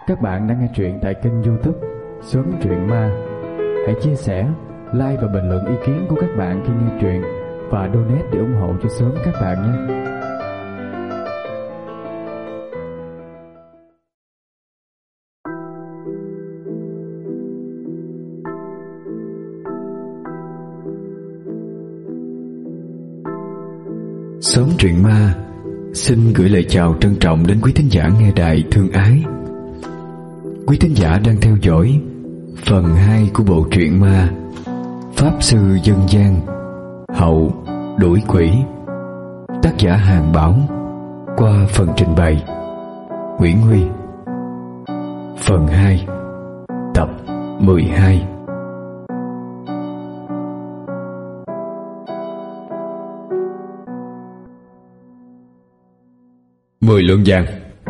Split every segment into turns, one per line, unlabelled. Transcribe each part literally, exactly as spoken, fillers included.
Các bạn đang nghe truyện tại kênh YouTube Sớm Truyện Ma. Hãy chia sẻ, like và bình luận ý kiến của các bạn khi nghe truyện và donate để ủng hộ cho Sớm các bạn nhé. Sớm Truyện Ma xin gửi lời chào trân trọng đến quý thính giả nghe đài thương ái. Quý thính giả đang theo dõi phần hai của bộ truyện ma Pháp Sư Dân Gian Hậu Đuổi Quỷ, tác giả Hàng Bảo, qua phần trình bày Nguyễn Huy. Phần hai, tập mười hai. Mười lượng vàng.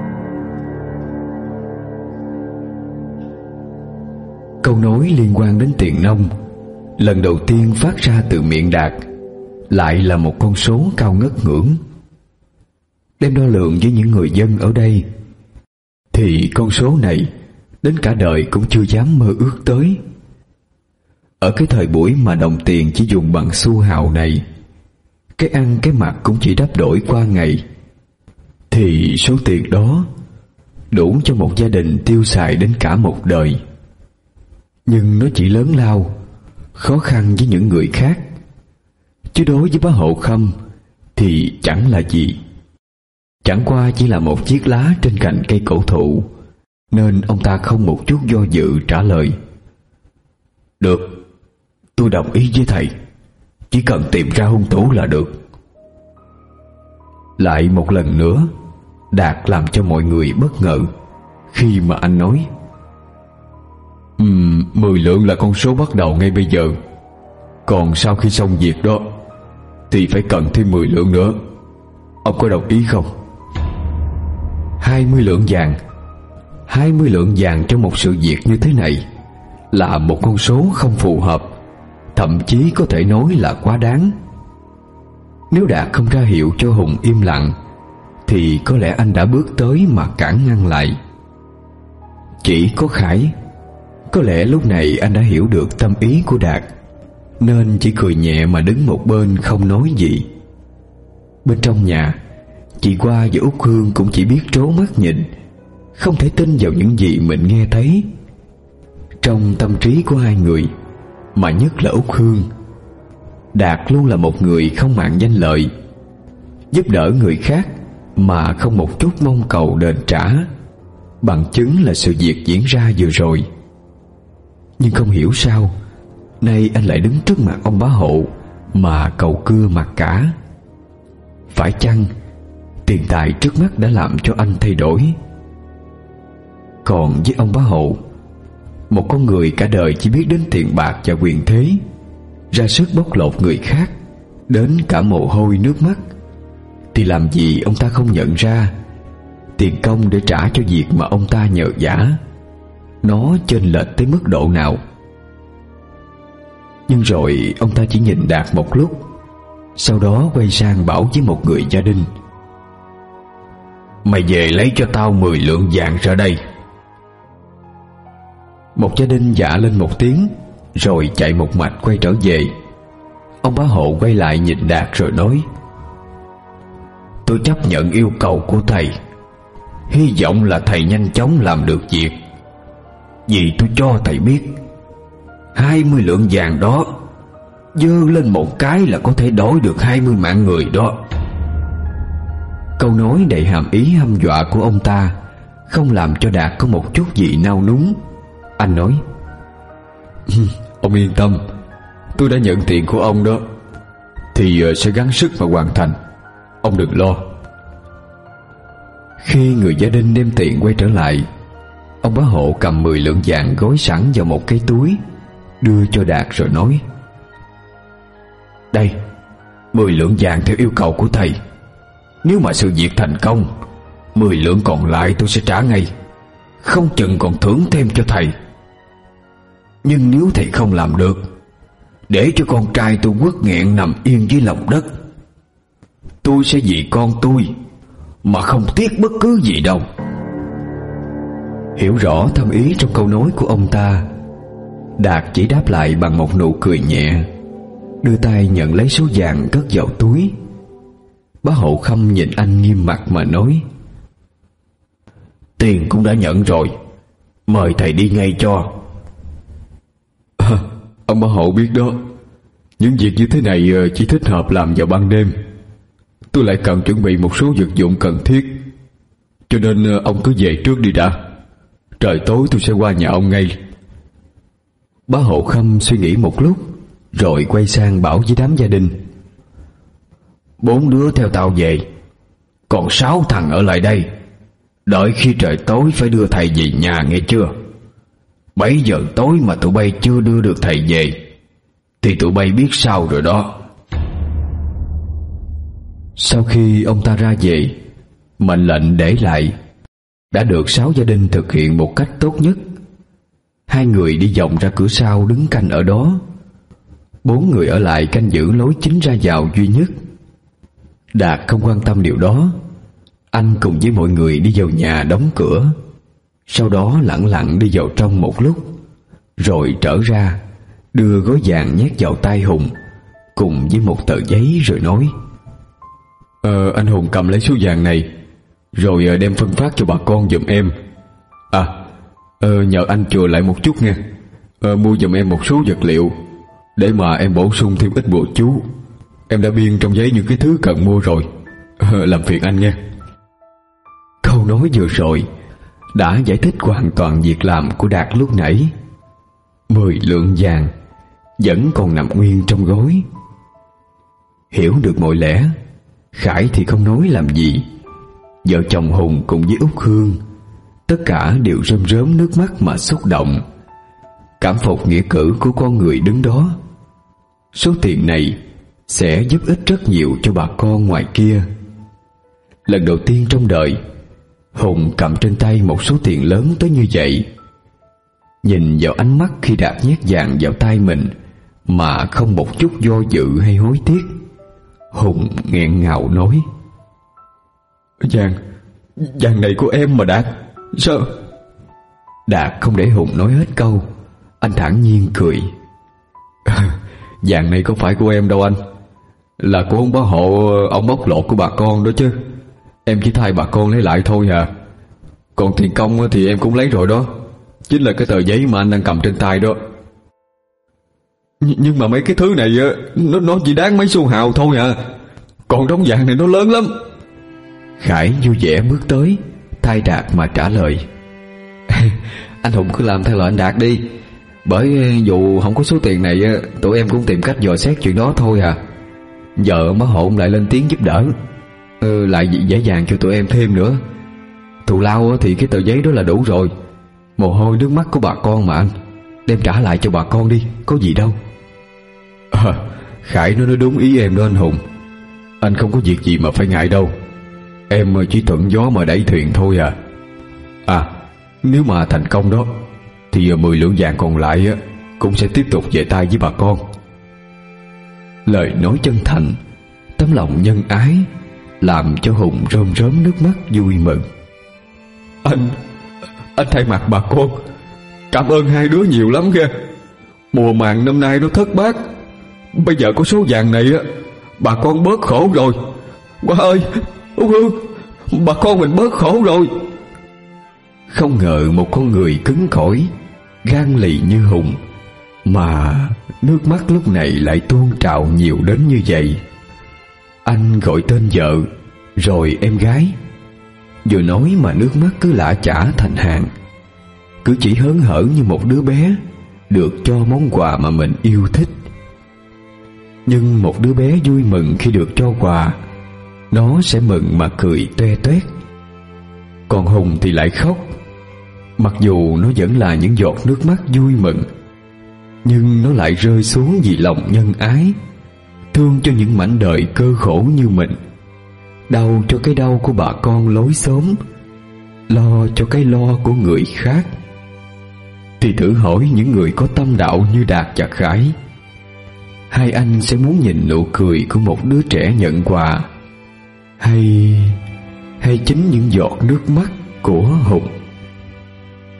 Câu nói liên quan đến tiền nông lần đầu tiên phát ra từ miệng Đạt lại là một con số cao ngất ngưỡng. Đem đo lường với những người dân ở đây thì con số này đến cả đời cũng chưa dám mơ ước tới. Ở cái thời buổi mà đồng tiền chỉ dùng bằng xu hào này, cái ăn cái mặc cũng chỉ đắp đổi qua ngày, thì số tiền đó đủ cho một gia đình tiêu xài đến cả một đời. Nhưng nó chỉ lớn lao, khó khăn với những người khác, chứ đối với bá Hộ Khâm thì chẳng là gì. Chẳng qua chỉ là một chiếc lá trên cành cây cổ thụ, nên ông ta không một chút do dự trả lời: Được, tôi đồng ý với thầy, chỉ cần tìm ra hung thủ là được. Lại một lần nữa, Đạt làm cho mọi người bất ngờ khi mà anh nói: Ừm, mười lượng là con số bắt đầu ngay bây giờ. Còn sau khi xong việc đó thì phải cần thêm mười lượng nữa. Ông có đồng ý không? Hai mươi lượng vàng. Hai mươi lượng vàng cho một sự việc như thế này là một con số không phù hợp, thậm chí có thể nói là quá đáng. Nếu Đạt không ra hiệu cho Hùng im lặng thì có lẽ anh đã bước tới mà cản ngăn lại. Chỉ có Khải, có lẽ lúc này anh đã hiểu được tâm ý của Đạt, nên chỉ cười nhẹ mà đứng một bên không nói gì. Bên trong nhà, chị Qua và Út Hương cũng chỉ biết trố mắt nhìn, không thể tin vào những gì mình nghe thấy. Trong tâm trí của hai người, mà nhất là Út Hương, Đạt luôn là một người không màng danh lợi, giúp đỡ người khác mà không một chút mong cầu đền trả, bằng chứng là sự việc diễn ra vừa rồi. Nhưng không hiểu sao nay anh lại đứng trước mặt ông bá Hộ mà cầu cưa mặc cả. Phải chăng tiền tài trước mắt đã làm cho anh thay đổi? Còn với ông bá Hộ, một con người cả đời chỉ biết đến tiền bạc và quyền thế, ra sức bóc lột người khác đến cả mồ hôi nước mắt, thì làm gì ông ta không nhận ra tiền công để trả cho việc mà ông ta nhờ vả nó chênh lệch tới mức độ nào. Nhưng rồi ông ta chỉ nhìn Đạt một lúc, sau đó quay sang bảo với một người gia đình: Mày về lấy cho tao mười lượng vàng ra đây. Một gia đình dạ lên một tiếng, rồi chạy một mạch quay trở về. Ông bá Hộ quay lại nhìn Đạt rồi nói: Tôi chấp nhận yêu cầu của thầy, hy vọng là thầy nhanh chóng làm được việc. Vì tôi cho thầy biết, hai mươi lượng vàng đó giơ lên một cái là có thể đổi được hai mươi mạng người đó. Câu nói đầy hàm ý hăm dọa của ông ta không làm cho Đạt có một chút gì nao núng. Anh nói: Ông yên tâm, tôi đã nhận tiền của ông đó, thì sẽ gắng sức mà hoàn thành, ông đừng lo. Khi người gia đình đem tiền quay trở lại, ông bá Hộ cầm mười lượng vàng gói sẵn vào một cái túi, đưa cho Đạt rồi nói: Đây, mười lượng vàng theo yêu cầu của thầy. Nếu mà sự việc thành công, mười lượng còn lại tôi sẽ trả ngay, không chừng còn thưởng thêm cho thầy. Nhưng nếu thầy không làm được, để cho con trai tôi quất nghẹn nằm yên dưới lòng đất, tôi sẽ vì con tôi mà không tiếc bất cứ gì đâu. Hiểu rõ thâm ý trong câu nói của ông ta, Đạt chỉ đáp lại bằng một nụ cười nhẹ, đưa tay nhận lấy số vàng cất vào túi. Bá Hộ Khâm nhìn anh nghiêm mặt mà nói: "Tiền cũng đã nhận rồi, mời thầy đi ngay cho." À, ông Bá Hộ biết đó, những việc như thế này chỉ thích hợp làm vào ban đêm. Tôi lại cần chuẩn bị một số vật dụng cần thiết, cho nên ông cứ về trước đi đã. Trời tối tôi sẽ qua nhà ông ngay. Bá Hộ Khâm suy nghĩ một lúc, rồi quay sang bảo với đám gia đình: "Bốn đứa theo tao về, còn sáu thằng ở lại đây. Đợi khi trời tối phải đưa thầy về nhà nghe chưa? Bảy giờ tối mà tụi bay chưa đưa được thầy về thì tụi bay biết sao rồi đó." Sau khi ông ta ra về, mệnh lệnh để lại đã được sáu gia đình thực hiện một cách tốt nhất. Hai người đi vòng ra cửa sau đứng canh ở đó. Bốn người ở lại canh giữ lối chính ra vào duy nhất. Đạt không quan tâm điều đó. Anh cùng với mọi người đi vào nhà đóng cửa, sau đó lẳng lặng đi vào trong một lúc, rồi trở ra đưa gói vàng nhét vào tay Hùng cùng với một tờ giấy rồi nói: Ờ, anh Hùng cầm lấy số vàng này, rồi đem phân phát cho bà con giùm em. À, ờ, nhờ anh chừa lại một chút nha. ờ, Mua giùm em một số vật liệu để mà em bổ sung thêm ít bùa chú. Em đã biên trong giấy những cái thứ cần mua rồi. ờ, Làm phiền anh nha. Câu nói vừa rồi đã giải thích hoàn toàn việc làm của Đạt lúc nãy. Mười lượng vàng vẫn còn nằm nguyên trong gói. Hiểu được mọi lẽ, Khải thì không nói làm gì. Vợ chồng Hùng cùng với Út Hương tất cả đều rơm rớm nước mắt mà xúc động, cảm phục nghĩa cử của con người đứng đó. Số tiền này sẽ giúp ích rất nhiều cho bà con ngoài kia. Lần đầu tiên trong đời Hùng cầm trên tay một số tiền lớn tới như vậy. Nhìn vào ánh mắt khi Đạt nhét vàng vào tay mình mà không một chút do dự hay hối tiếc, Hùng nghẹn ngào nói: Vàng, vàng này của em mà Đạt. Sao? Đạt không để Hùng nói hết câu, anh thản nhiên cười. Vàng này không phải của em đâu anh, là của ông Bá Hộ, ông bóc lột của bà con đó chứ. Em chỉ thay bà con lấy lại thôi à. Còn tiền công thì em cũng lấy rồi đó, chính là cái tờ giấy mà anh đang cầm trên tay đó. Nh- Nhưng mà mấy cái thứ này Nó, nó chỉ đáng mấy xu hào thôi à. Còn đống vàng này nó lớn lắm. Khải vui vẻ bước tới thay Đạt mà trả lời: Anh Hùng cứ làm theo lời anh Đạt đi. Bởi dù không có số tiền này, tụi em cũng tìm cách dò xét chuyện đó thôi à. Giờ ông Bá Hộ lại lên tiếng giúp đỡ, ừ, lại dễ dàng cho tụi em thêm nữa. Thù lao thì cái tờ giấy đó là đủ rồi. Mồ hôi nước mắt của bà con mà anh, đem trả lại cho bà con đi, có gì đâu. À, Khải nó nói đúng ý em đó anh Hùng. Anh không có việc gì mà phải ngại đâu. Em chỉ thuận gió mà đẩy thuyền thôi à. À, nếu mà thành công đó thì mười lượng vàng còn lại cũng sẽ tiếp tục về tay với bà con. Lời nói chân thành, tấm lòng nhân ái làm cho Hùng rơm rớm nước mắt vui mừng. Anh Anh thay mặt bà con cảm ơn hai đứa nhiều lắm kìa. Mùa màng năm nay nó thất bát, bây giờ có số vàng này á, bà con bớt khổ rồi. Ba ơi, Út Hương, bà con mình bớt khổ rồi. Không ngờ một con người cứng cỏi, gan lì như Hùng mà nước mắt lúc này lại tuôn trào nhiều đến như vậy. Anh gọi tên vợ rồi em gái, vừa nói mà nước mắt cứ lã chả thành hàng, cứ chỉ hớn hở như một đứa bé được cho món quà mà mình yêu thích. Nhưng một đứa bé vui mừng khi được cho quà, nó sẽ mừng mà cười toe toét. Còn Hùng thì lại khóc. Mặc dù nó vẫn là những giọt nước mắt vui mừng, nhưng nó lại rơi xuống vì lòng nhân ái, thương cho những mảnh đời cơ khổ như mình, đau cho cái đau của bà con lối xóm, lo cho cái lo của người khác. Thì thử hỏi những người có tâm đạo như Đạt và Khải, hai anh sẽ muốn nhìn nụ cười của một đứa trẻ nhận quà, hay hay chính những giọt nước mắt của Hùng?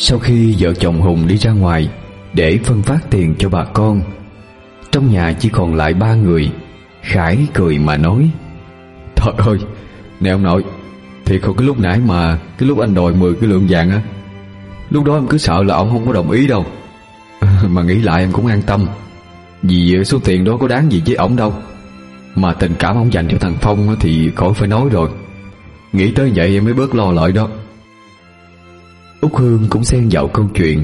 Sau khi vợ chồng Hùng đi ra ngoài để phân phát tiền cho bà con, trong nhà chỉ còn lại ba người. Khải cười mà nói: Trời ơi, nè ông nội, thiệt không, cái lúc nãy mà Cái lúc anh đòi mười cái lượng vàng á, lúc đó em cứ sợ là ông không có đồng ý đâu. Mà nghĩ lại em cũng an tâm, vì số tiền đó có đáng gì với ổng đâu. Mà tình cảm ông dành cho thằng Phong thì khỏi phải nói rồi. Nghĩ tới vậy em mới bớt lo lợi đó. Út Hương cũng xen vào câu chuyện: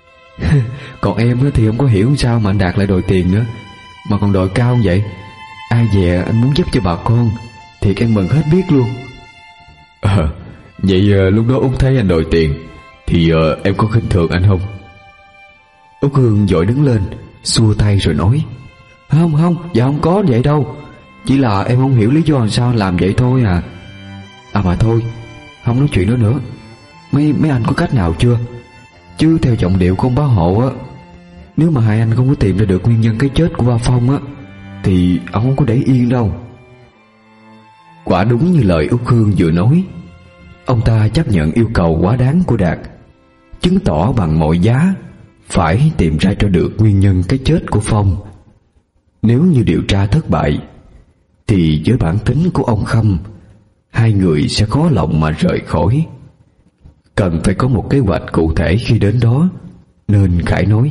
Còn em thì không có hiểu sao mà anh Đạt lại đòi tiền nữa, mà còn đòi cao vậy. Ai dè anh muốn giúp cho bà con, thiệt em mừng hết biết luôn. À, vậy lúc đó Út thấy anh đòi tiền thì uh, em có khinh thường anh không? Út Hương vội đứng lên, xua tay rồi nói: Không không, dạ không có vậy đâu. Chỉ là em không hiểu lý do làm sao làm vậy thôi à. À mà thôi, không nói chuyện đó nữa. Mấy mấy anh có cách nào chưa? Chứ theo giọng điệu của ông bá hộ á, nếu mà hai anh không có tìm ra được nguyên nhân cái chết của ba Phong á, thì ông không có để yên đâu. Quả đúng như lời Út Hương vừa nói, ông ta chấp nhận yêu cầu quá đáng của Đạt, chứng tỏ bằng mọi giá phải tìm ra cho được nguyên nhân cái chết của Phong. Nếu như điều tra thất bại, thì với bản tính của ông Khâm, hai người sẽ khó lòng mà rời khỏi. Cần phải có một kế hoạch cụ thể khi đến đó, nên Khải nói: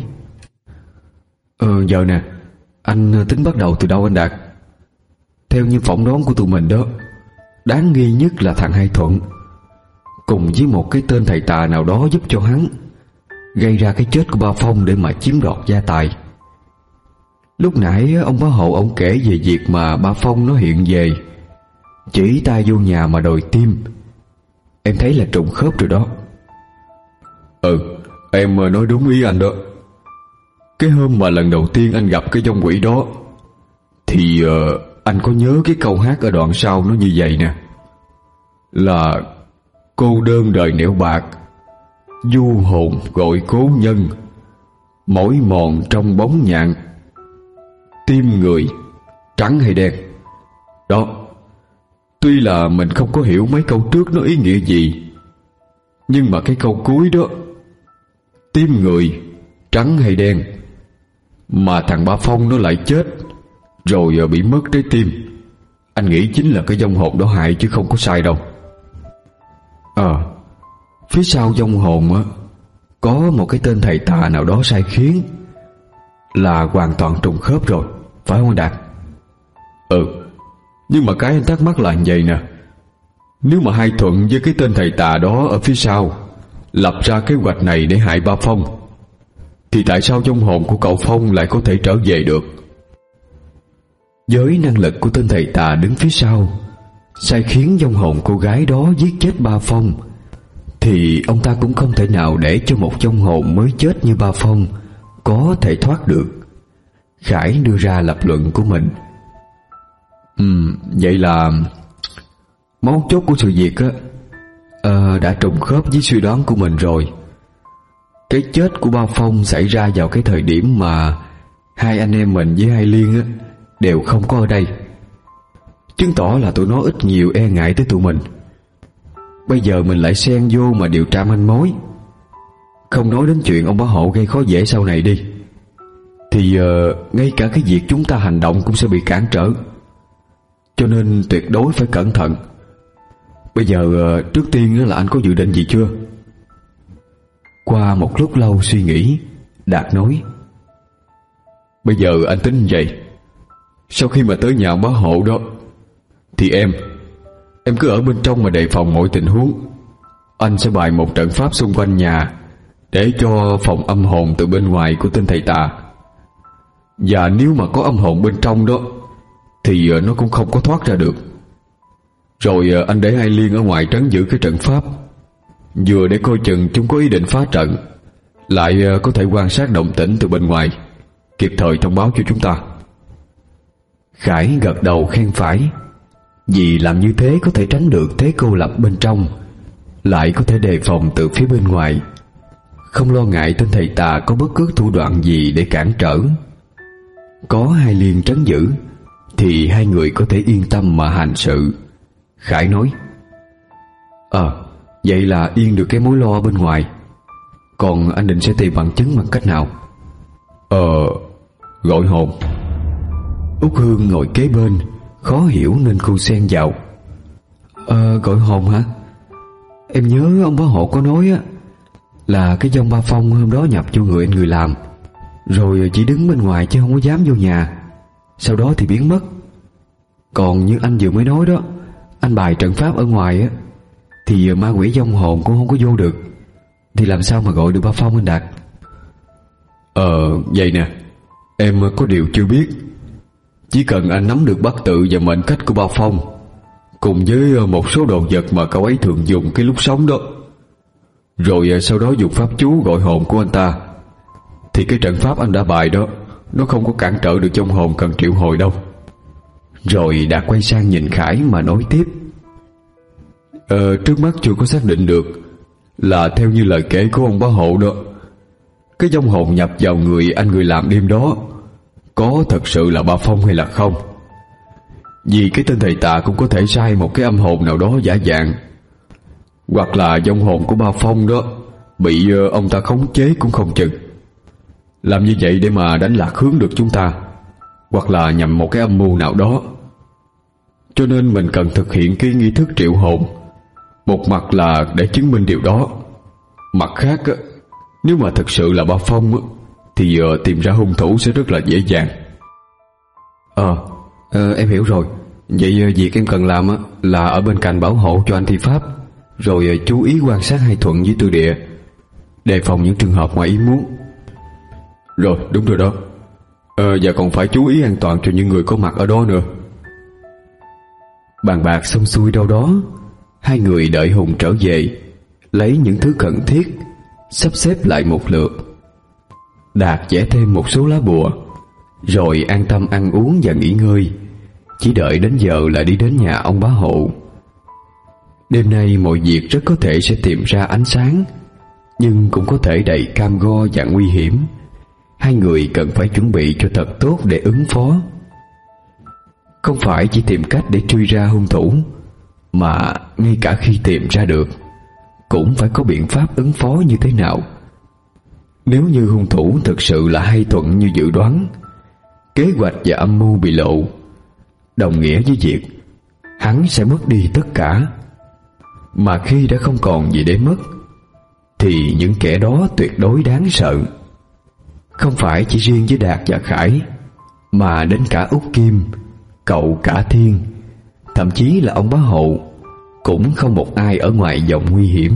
Ờ giờ nè, anh tính bắt đầu từ đâu anh Đạt? Theo như phỏng đoán của tụi mình đó, đáng nghi nhất là thằng Hai Thuận, cùng với một cái tên thầy tà nào đó giúp cho hắn gây ra cái chết của ba Phong để mà chiếm đoạt gia tài. Lúc nãy ông bá hộ ông kể về việc mà ba Phong nó hiện về, chỉ tay vô nhà mà đòi tim. Em thấy là trùng khớp rồi đó. Ừ, em nói đúng ý anh đó. Cái hôm mà lần đầu tiên anh gặp cái vong quỷ đó, thì uh, anh có nhớ cái câu hát ở đoạn sau nó như vậy nè: là cô đơn đời nẻo bạc, du hồn gọi cố nhân, mỏi mòn trong bóng nhạn, tim người trắng hay đen. Đó, tuy là mình không có hiểu mấy câu trước nó ý nghĩa gì, nhưng mà cái câu cuối đó, tim người trắng hay đen, mà thằng Ba Phong nó lại chết rồi bị mất trái tim, anh nghĩ chính là cái vong hồn đó hại chứ không có sai đâu. Ờ à, phía sau vong hồn á, có một cái tên thầy tà nào đó sai khiến, là hoàn toàn trùng khớp rồi, phải không anh Đạt? Ừ, nhưng mà cái anh thắc mắc là như vậy nè: nếu mà Hai Thuận với cái tên thầy tà đó ở phía sau lập ra kế hoạch này để hại ba Phong, thì tại sao vong hồn của cậu Phong lại có thể trở về được? Với năng lực của tên thầy tà đứng phía sau sai khiến vong hồn cô gái đó giết chết ba Phong, thì ông ta cũng không thể nào để cho một vong hồn mới chết như ba Phong có thể thoát được. Khải đưa ra lập luận của mình. Ừm, vậy là mấu chốt của sự việc á, à, đã trùng khớp với suy đoán của mình rồi. Cái chết của ba Phong xảy ra vào cái thời điểm mà hai anh em mình với Hai Liên á đều không có ở đây, chứng tỏ là tụi nó ít nhiều e ngại tới tụi mình. Bây giờ mình lại xen vô mà điều tra manh mối, không nói đến chuyện ông bá hộ gây khó dễ sau này đi, thì uh, ngay cả cái việc chúng ta hành động cũng sẽ bị cản trở. Cho nên tuyệt đối phải cẩn thận. Bây giờ uh, trước tiên là anh có dự định gì chưa? Qua một lúc lâu suy nghĩ, Đạt nói: Bây giờ anh tính vậy, sau khi mà tới nhà ông bá hộ đó, thì em Em cứ ở bên trong mà đề phòng mọi tình huống. Anh sẽ bày một trận pháp xung quanh nhà để cho phòng âm hồn từ bên ngoài của tên thầy tà. Và nếu mà có âm hồn bên trong đó thì nó cũng không có thoát ra được. Rồi anh để Hai Liên ở ngoài trấn giữ cái trận pháp, vừa để coi chừng chúng có ý định phá trận, lại có thể quan sát động tĩnh từ bên ngoài, kịp thời thông báo cho chúng ta. Khải gật đầu khen phải, vì làm như thế có thể tránh được thế cô lập bên trong, lại có thể đề phòng từ phía bên ngoài, không lo ngại tên thầy tà có bất cứ thủ đoạn gì để cản trở. Có Hai Liên trấn giữ thì hai người có thể yên tâm mà hành sự. Khải nói: Ờ, à, vậy là yên được cái mối lo bên ngoài. Còn anh định sẽ tìm bằng chứng bằng cách nào? Ờ Gọi hồn. Út Hương ngồi kế bên, khó hiểu nên cô xen vào. Ờ gọi hồn hả? Em nhớ ông bá hộ có nói á, là cái dông Ba Phong hôm đó nhập vô người anh Người làm, rồi chỉ đứng bên ngoài chứ không có dám vô nhà. Sau đó thì biến mất. Còn như anh vừa mới nói đó, anh bày trận pháp ở ngoài á, thì ma quỷ dông hồn cũng không có vô được, thì làm sao mà gọi được Ba Phong anh Đạt? Ờ vậy nè, em có điều chưa biết. Chỉ cần anh nắm được bát tự và mệnh cách của Ba Phong, cùng với một số đồ vật mà cậu ấy thường dùng cái lúc sống đó, rồi sau đó dùng pháp chú gọi hồn của anh ta, thì cái trận pháp anh đã bày đó, nó không có cản trở được dông hồn cần triệu hồi đâu. Rồi Đạt quay sang nhìn Khải mà nói tiếp. Ờ trước mắt chưa có xác định được là theo như lời kể của ông bá hộ đó, cái dông hồn nhập vào người anh Người làm đêm đó có thật sự là Ba Phong hay là không. Vì cái tên thầy tà cũng có thể sai một cái âm hồn nào đó giả dạng, hoặc là dông hồn của Ba Phong đó bị ông ta khống chế cũng không chừng. Làm như vậy để mà đánh lạc hướng được chúng ta, hoặc là nhằm một cái âm mưu nào đó. Cho nên mình cần thực hiện cái nghi thức triệu hồn, một mặt là để chứng minh điều đó, mặt khác nếu mà thực sự là Ba Phong thì tìm ra hung thủ sẽ rất là dễ dàng. Ờ à, em hiểu rồi. Vậy việc em cần làm là ở bên cạnh bảo hộ cho anh thi pháp, rồi chú ý quan sát hai Thuận với Tư Địa, đề phòng những trường hợp ngoài ý muốn. Rồi đúng rồi đó. Ờ, và còn phải chú ý an toàn cho những người có mặt ở đó nữa. Bàn bạc xong xuôi đâu đó, hai người đợi Hùng trở về, lấy những thứ cần thiết, sắp xếp lại một lượt. Đạt vẽ thêm một số lá bùa, rồi an tâm ăn uống và nghỉ ngơi, chỉ đợi đến giờ là đi đến nhà ông bá hộ. Đêm nay mọi việc rất có thể sẽ tìm ra ánh sáng, nhưng cũng có thể đầy cam go và nguy hiểm. Hai người cần phải chuẩn bị cho thật tốt để ứng phó. Không phải chỉ tìm cách để truy ra hung thủ, mà ngay cả khi tìm ra được, cũng phải có biện pháp ứng phó như thế nào. Nếu như hung thủ thực sự là Hai Thuận như dự đoán, kế hoạch và âm mưu bị lộ, đồng nghĩa với việc hắn sẽ mất đi tất cả. Mà khi đã không còn gì để mất, thì những kẻ đó tuyệt đối đáng sợ. Không phải chỉ riêng với Đạt và Khải, mà đến cả Út Kim, cậu Cả Thiên, thậm chí là ông bá hộ, cũng không một ai ở ngoài vòng nguy hiểm.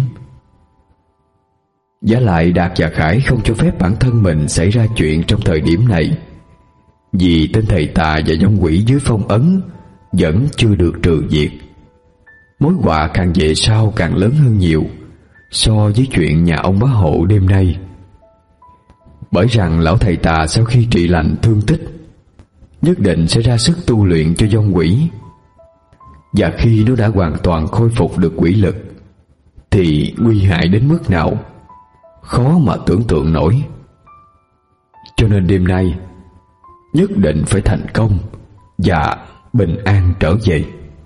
Vả lại Đạt và Khải không cho phép bản thân mình xảy ra chuyện trong thời điểm này, vì tên thầy tà và dông quỷ dưới phong ấn vẫn chưa được trừ diệt. Mối họa càng về sau càng lớn hơn nhiều so với chuyện nhà ông bá hộ đêm nay. Bởi rằng lão thầy tà sau khi trị lành thương tích, nhất định sẽ ra sức tu luyện cho dông quỷ. Và khi nó đã hoàn toàn khôi phục được quỷ lực, thì nguy hại đến mức nào khó mà tưởng tượng nổi. Cho nên đêm nay nhất định phải thành công và bình an trở về.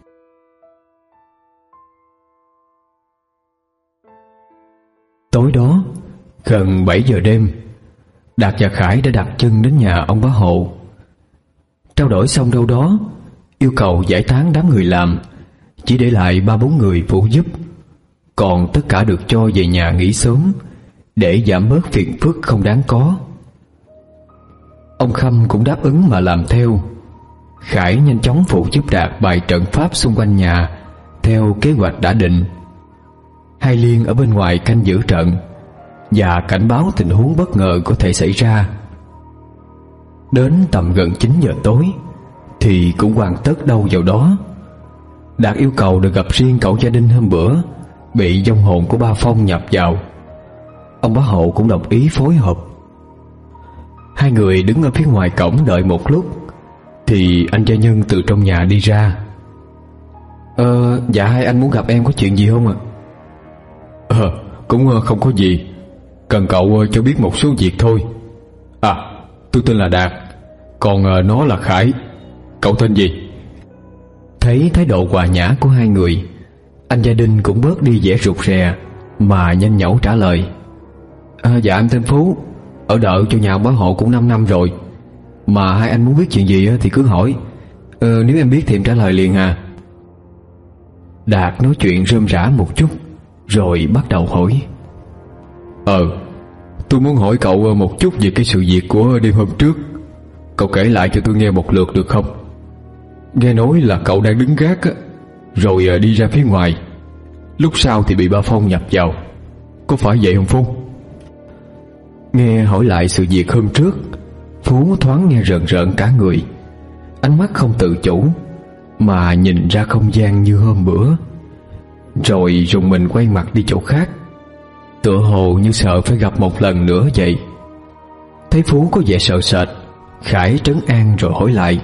Tối đó, gần bảy giờ đêm, Đạt và Khải đã đặt chân đến nhà ông bá hộ. Trao đổi xong đâu đó, yêu cầu giải tán đám người làm, chỉ để lại ba bốn người phụ giúp, còn tất cả được cho về nhà nghỉ sớm, để giảm bớt phiền phức không đáng có. Ông Khâm cũng đáp ứng mà làm theo. Khải nhanh chóng phụ giúp Đạt bày trận pháp xung quanh nhà theo kế hoạch đã định. Hai Liên ở bên ngoài canh giữ trận và cảnh báo tình huống bất ngờ có thể xảy ra. Đến tầm gần chín giờ tối thì cũng hoàn tất đâu vào đó. Đạt yêu cầu được gặp riêng cậu gia đình hôm bữa bị vong hồn của Ba Phong nhập vào. Ông bá hộ cũng đồng ý phối hợp. Hai người đứng ở phía ngoài cổng đợi một lúc, thì anh gia nhân từ trong nhà đi ra. Ờ, dạ hai anh muốn gặp em có chuyện gì không ạ? Ờ, cũng không có gì. Cần cậu cho biết một số việc thôi. À, tôi tên là Đạt, còn nó là Khải. Cậu tên gì? Thấy thái độ hòa nhã của hai người, anh gia đình cũng bớt đi vẻ rụt rè, mà nhanh nhẩu trả lời.
À, dạ em tên Phú, ở đợ cho nhà ông bá hộ cũng năm năm rồi. Mà hai anh muốn biết chuyện gì thì cứ hỏi. ờ, Nếu em biết thì em trả lời liền à.
Đạt nói chuyện rơm rả một chút rồi bắt đầu hỏi. Ờ Tôi muốn hỏi cậu một chút về cái sự việc của đêm hôm trước. Cậu kể lại cho tôi nghe một lượt được không? Nghe nói là cậu đang đứng gác á, rồi đi ra phía ngoài, lúc sau thì bị ba Phong nhập vào. Có phải vậy không Phú?
Nghe hỏi lại sự việc hôm trước, Phú thoáng nghe rợn rợn cả người. Ánh mắt không tự chủ mà nhìn ra không gian như hôm bữa, rồi rùng mình quay mặt đi chỗ khác, tựa hồ như sợ phải gặp một lần nữa vậy. Thấy Phú có vẻ sợ sệt, Khải trấn an rồi hỏi lại.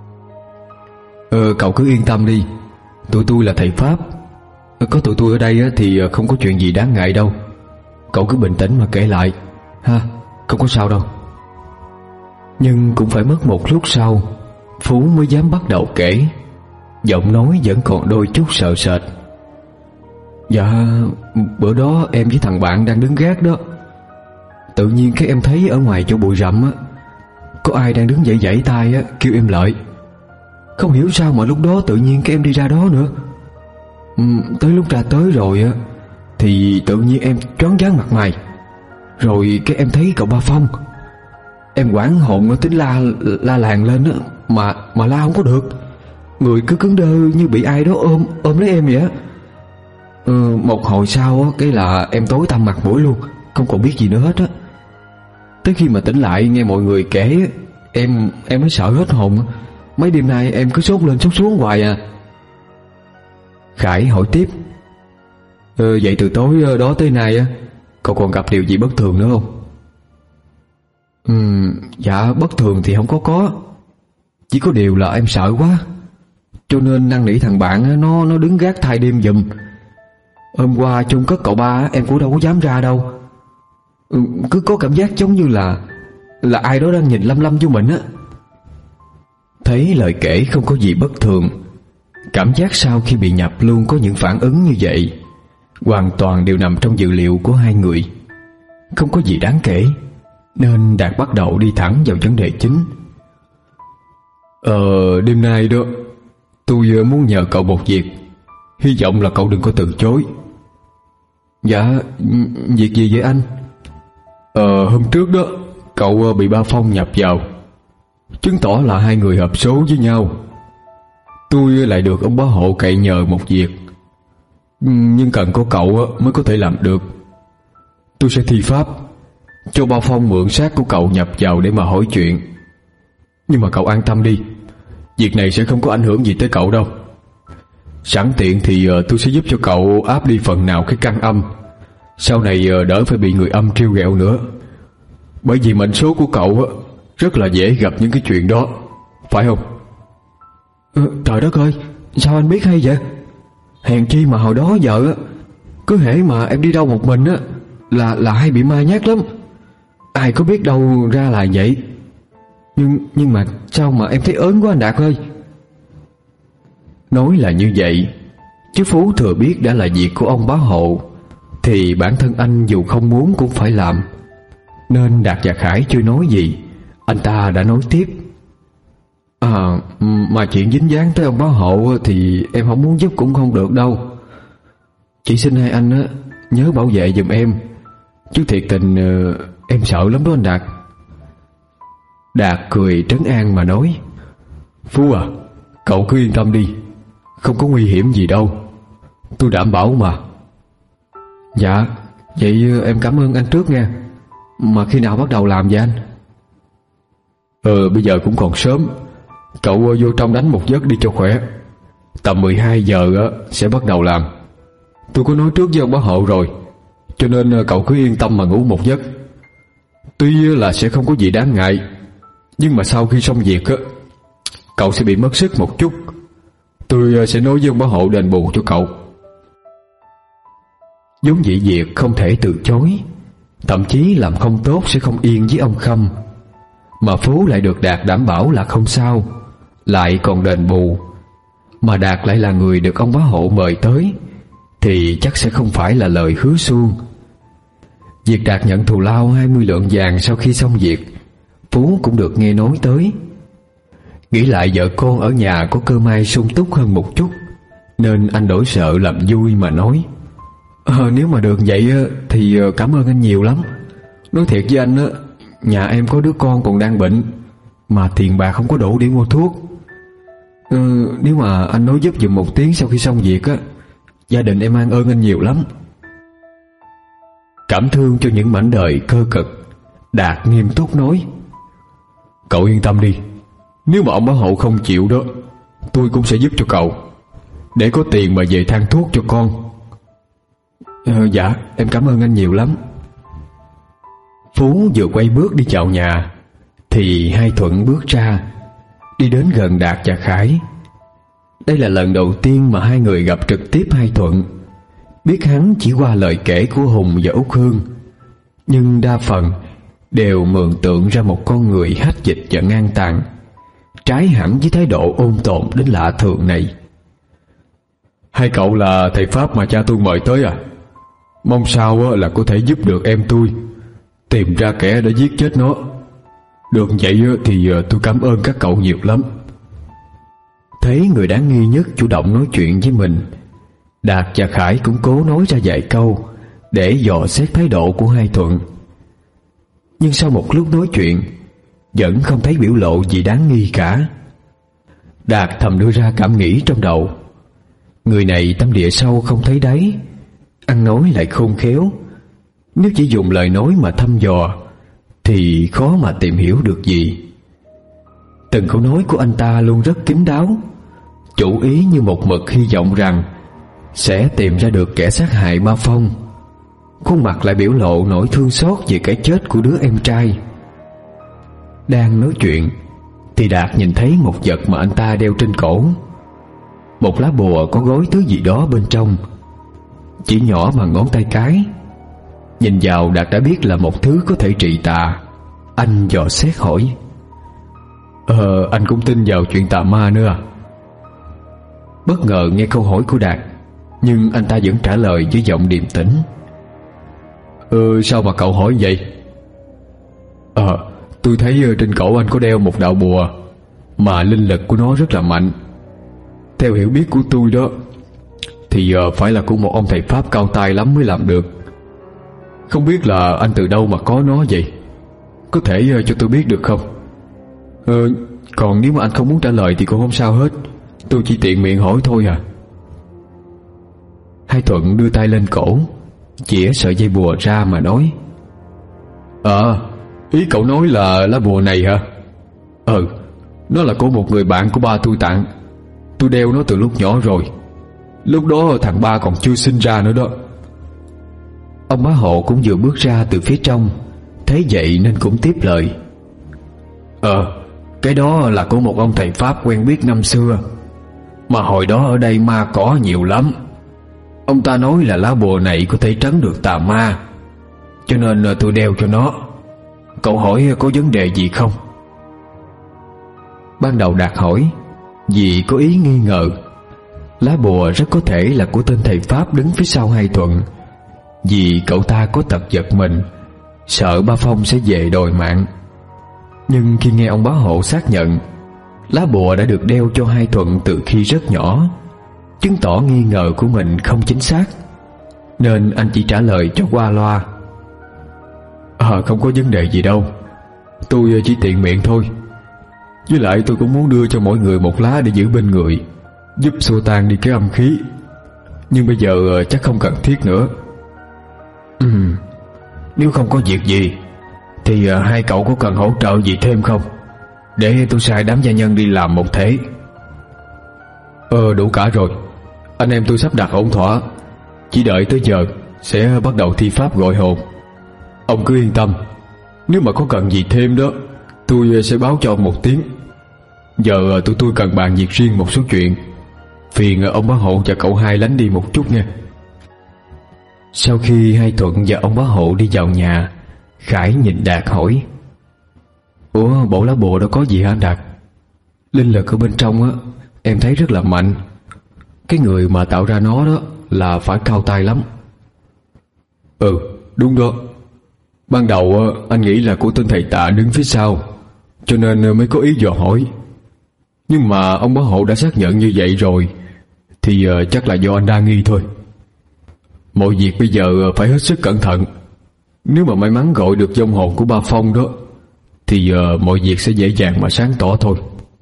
Ờ cậu cứ yên tâm đi, tụi tôi là thầy Pháp. Có tụi tôi ở đây thì không có chuyện gì đáng ngại đâu. Cậu cứ bình tĩnh mà kể lại ha, không có sao đâu.
Nhưng cũng phải mất một lúc sau, Phú mới dám bắt đầu kể. Giọng nói vẫn còn đôi chút sợ sệt.
Dạ, bữa đó em với thằng bạn đang đứng gác đó. Tự nhiên cái em thấy ở ngoài chỗ bụi rậm á, có ai đang đứng dãy dãy tay á, kêu em lại. Không hiểu sao mà lúc đó tự nhiên cái em đi ra đó nữa. ừ, Tới lúc ra tới rồi á, thì tự nhiên em choáng váng mặt mày. Rồi cái em thấy cậu Ba Phong. Em hoảng hồn nó tính la la làng lên á, mà mà la không có được. Người cứ cứng đơ như bị ai đó ôm ôm lấy em vậy á. ừ, Một hồi sau á, cái là em tối tăm mặt mũi luôn, không còn biết gì nữa hết á. Tới khi mà tỉnh lại nghe mọi người kể, Em em mới sợ hết hồn. Mấy đêm nay em cứ sốt lên sốt xuống hoài à.
Khải hỏi tiếp.
ờ, Vậy từ tối đó tới nay á, cậu còn gặp điều gì bất thường nữa không?
Ừ, dạ bất thường thì không có có. Chỉ có điều là em sợ quá, cho nên năn nỉ thằng bạn nó nó đứng gác thay đêm giùm. Hôm qua chôn cất cậu Ba em cũng đâu có dám ra đâu. ừ, Cứ có cảm giác giống như là Là ai đó đang nhìn lâm lâm vô mình á. Thấy lời kể không có gì bất thường, cảm giác sau khi bị nhập luôn có những phản ứng như vậy hoàn toàn đều nằm trong dự liệu của hai người. Không có gì đáng kể, nên Đạt bắt đầu đi thẳng vào vấn đề chính.
Ờ đêm nay đó, tôi muốn nhờ cậu một việc, hy vọng là cậu đừng có từ chối.
Dạ, việc gì vậy anh?
Ờ hôm trước đó, cậu bị ba Phong nhập vào, chứng tỏ là hai người hợp số với nhau. Tôi lại được ông bá hộ cậy nhờ một việc, nhưng cần có cậu mới có thể làm được. Tôi sẽ thi pháp cho ba Phong mượn xác của cậu nhập vào để mà hỏi chuyện. Nhưng mà cậu an tâm đi, việc này sẽ không có ảnh hưởng gì tới cậu đâu. Sẵn tiện thì tôi sẽ giúp cho cậu áp đi phần nào cái căn âm, sau này đỡ phải bị người âm trêu ghẹo nữa. Bởi vì mệnh số của cậu rất là dễ gặp những cái chuyện đó, phải không?
ừ, Trời đất ơi, sao anh biết hay vậy? Hèn chi mà hồi đó giờ cứ hễ mà em đi đâu một mình á là là hay bị ma nhát lắm. Ai có biết đâu ra là vậy. Nhưng nhưng mà sao mà em thấy ớn quá anh Đạt ơi.
Nói là như vậy, chứ Phú thừa biết đã là việc của ông bá hộ, thì bản thân anh dù không muốn cũng phải làm. Nên Đạt và Khải chưa nói gì, anh ta đã nói tiếp.
À, mà chuyện dính dáng tới ông bá hộ thì em không muốn giúp cũng không được đâu. Chỉ xin hai anh á nhớ bảo vệ giùm em, chứ thiệt tình em sợ lắm đó anh Đạt.
Đạt cười trấn an mà nói. Phú à, cậu cứ yên tâm đi, không có nguy hiểm gì đâu, tôi đảm bảo mà.
Dạ, vậy em cảm ơn anh trước nha. Mà khi nào bắt đầu làm vậy anh?
Ờ bây giờ cũng còn sớm, cậu vô trong đánh một giấc đi cho khỏe. Tầm mười hai giờ sẽ bắt đầu làm. Tôi có nói trước với ông bá hộ rồi, cho nên cậu cứ yên tâm mà ngủ một giấc. Tuy là sẽ không có gì đáng ngại, nhưng mà sau khi xong việc cậu sẽ bị mất sức một chút. Tôi sẽ nói với ông bá hộ đền bù cho cậu.
Vốn dĩ việc không thể từ chối, thậm chí làm không tốt sẽ không yên với ông Khâm, mà Phú lại được Đạt đảm bảo là không sao, lại còn đền bù, mà Đạt lại là người được ông bá hộ mời tới, thì chắc sẽ không phải là lời hứa suông. Việc Đạt nhận thù lao hai mươi lượng vàng sau khi xong việc, Phú cũng được nghe nói tới. Nghĩ lại vợ con ở nhà có cơ may sung túc hơn một chút, nên anh đổi sợ làm vui mà nói: ờ, Nếu mà được vậy thì cảm ơn anh nhiều lắm. Nói thiệt với anh, nhà em có đứa con còn đang bệnh, mà tiền bạc không có đủ để mua thuốc. ừ, Nếu mà anh nói giúp giùm một tiếng sau khi xong việc á, gia đình em mang ơn anh nhiều lắm. Cảm thương cho những mảnh đời cơ cực, Đạt nghiêm túc nói:
Cậu yên tâm đi, nếu mà ông bá hộ không chịu đó, tôi cũng sẽ giúp cho cậu, để có tiền mà về than thuốc cho con.
ờ, Dạ em cảm ơn anh nhiều lắm. Phú vừa quay bước đi vào nhà thì hai Thuận bước ra, đi đến gần Đạt và Khải. Đây là lần đầu tiên mà hai người gặp trực tiếp hai Thuận. Biết hắn chỉ qua lời kể của Hùng và Út Hương, nhưng đa phần đều mường tượng ra một con người hách dịch và ngang tàn, trái hẳn với thái độ ôn tồn đến lạ thường này.
Hai cậu là thầy Pháp mà cha tôi mời tới à? Mong sao là có thể giúp được em tôi tìm ra kẻ đã giết chết nó. Được vậy thì tôi cảm ơn các cậu nhiều lắm.
Thấy người đáng nghi nhất chủ động nói chuyện với mình, Đạt và Khải cũng cố nói ra vài câu để dò xét thái độ của hai Thuận. Nhưng sau một lúc nói chuyện, vẫn không thấy biểu lộ gì đáng nghi cả. Đạt thầm đưa ra cảm nghĩ trong đầu: người này tâm địa sâu không thấy đáy, ăn nói lại khôn khéo. Nếu chỉ dùng lời nói mà thăm dò thì khó mà tìm hiểu được gì. Từng câu nói của anh ta luôn rất kín đáo, chủ ý như một mực hy vọng rằng sẽ tìm ra được kẻ sát hại Ba Phong. Khuôn mặt lại biểu lộ nỗi thương xót về cái chết của đứa em trai. Đang nói chuyện thì Đạt nhìn thấy một vật mà anh ta đeo trên cổ. Một lá bùa có gói thứ gì đó bên trong, chỉ nhỏ bằng ngón tay cái. Nhìn vào Đạt đã biết là một thứ có thể trị tà. Anh dò xét hỏi:
Ờ, anh cũng tin vào chuyện tà ma nữa à?
Bất ngờ nghe câu hỏi của Đạt, nhưng anh ta vẫn trả lời với giọng điềm tĩnh:
Ừ, sao mà cậu hỏi vậy? Ờ, tôi thấy trên cổ anh có đeo một đạo bùa, mà linh lực của nó rất là mạnh. Theo hiểu biết của tôi đó, thì phải là của một ông thầy Pháp cao tay lắm mới làm được. Không biết là anh từ đâu mà có nó vậy? Có thể cho tôi biết được không? Ờ, còn nếu mà anh không muốn trả lời thì cũng không sao hết, tôi chỉ tiện miệng hỏi thôi à.
Hai Thuận đưa tay lên cổ, chĩa sợi dây bùa ra mà nói:
Ờ, ý cậu nói là lá bùa này hả? Ừ, nó là của một người bạn của ba tôi tặng. Tôi đeo nó từ lúc nhỏ rồi. Lúc đó thằng ba còn chưa sinh ra nữa đó.
Ông bá hộ cũng vừa bước ra từ phía trong, thấy vậy nên cũng tiếp lời:
Ờ, cái đó là của một ông thầy Pháp quen biết năm xưa, mà hồi đó ở đây ma cỏ nhiều lắm. Ông ta nói là lá bùa này có thể trấn được tà ma, cho nên tôi đeo cho nó. Cậu hỏi có vấn đề gì không?
Ban đầu Đạt hỏi vì có ý nghi ngờ lá bùa rất có thể là của tên thầy Pháp đứng phía sau hai Thuận, vì cậu ta có tật giật mình, sợ Ba Phong sẽ về đòi mạng. Nhưng khi nghe ông bá hộ xác nhận lá bùa đã được đeo cho hai Thuận từ khi rất nhỏ, chứng tỏ nghi ngờ của mình không chính xác, nên anh chỉ trả lời cho qua loa:
À, không có vấn đề gì đâu, tôi chỉ tiện miệng thôi. Với lại tôi cũng muốn đưa cho mỗi người một lá để giữ bên người, giúp xua tan đi cái âm khí. Nhưng bây giờ chắc không cần thiết nữa.
Ừ, nếu không có việc gì thì hai cậu có cần hỗ trợ gì thêm không? Để tôi sai đám gia nhân đi làm một thể.
Ờ, đủ cả rồi. Anh em tôi sắp đặt ổn thỏa, chỉ đợi tới giờ sẽ bắt đầu thi pháp gọi hồn. Ông cứ yên tâm, nếu mà có cần gì thêm đó, tôi sẽ báo cho ông một tiếng. Giờ tụi tôi cần bàn việc riêng một số chuyện, phiền ông bá hộ và cậu hai lánh đi một chút nha.
Sau khi hai Thuận và ông bá hộ đi vào nhà, Khải nhìn Đạt hỏi: Ủa, bộ lá bùa đó có gì hả Đạt? Linh lực ở bên trong á, em thấy rất là mạnh. Cái người mà tạo ra nó đó là phải cao tay lắm.
Ừ, đúng đó. Ban đầu anh nghĩ là của tên thầy Tạ đứng phía sau, cho nên mới có ý dò hỏi. Nhưng mà ông bá hộ đã xác nhận như vậy rồi thì chắc là do anh đa nghi thôi. Mọi việc bây giờ phải hết sức cẩn thận. Nếu mà may mắn gọi được vong hồn của Ba Phong đó thì uh, mọi việc sẽ dễ dàng mà sáng tỏ thôi.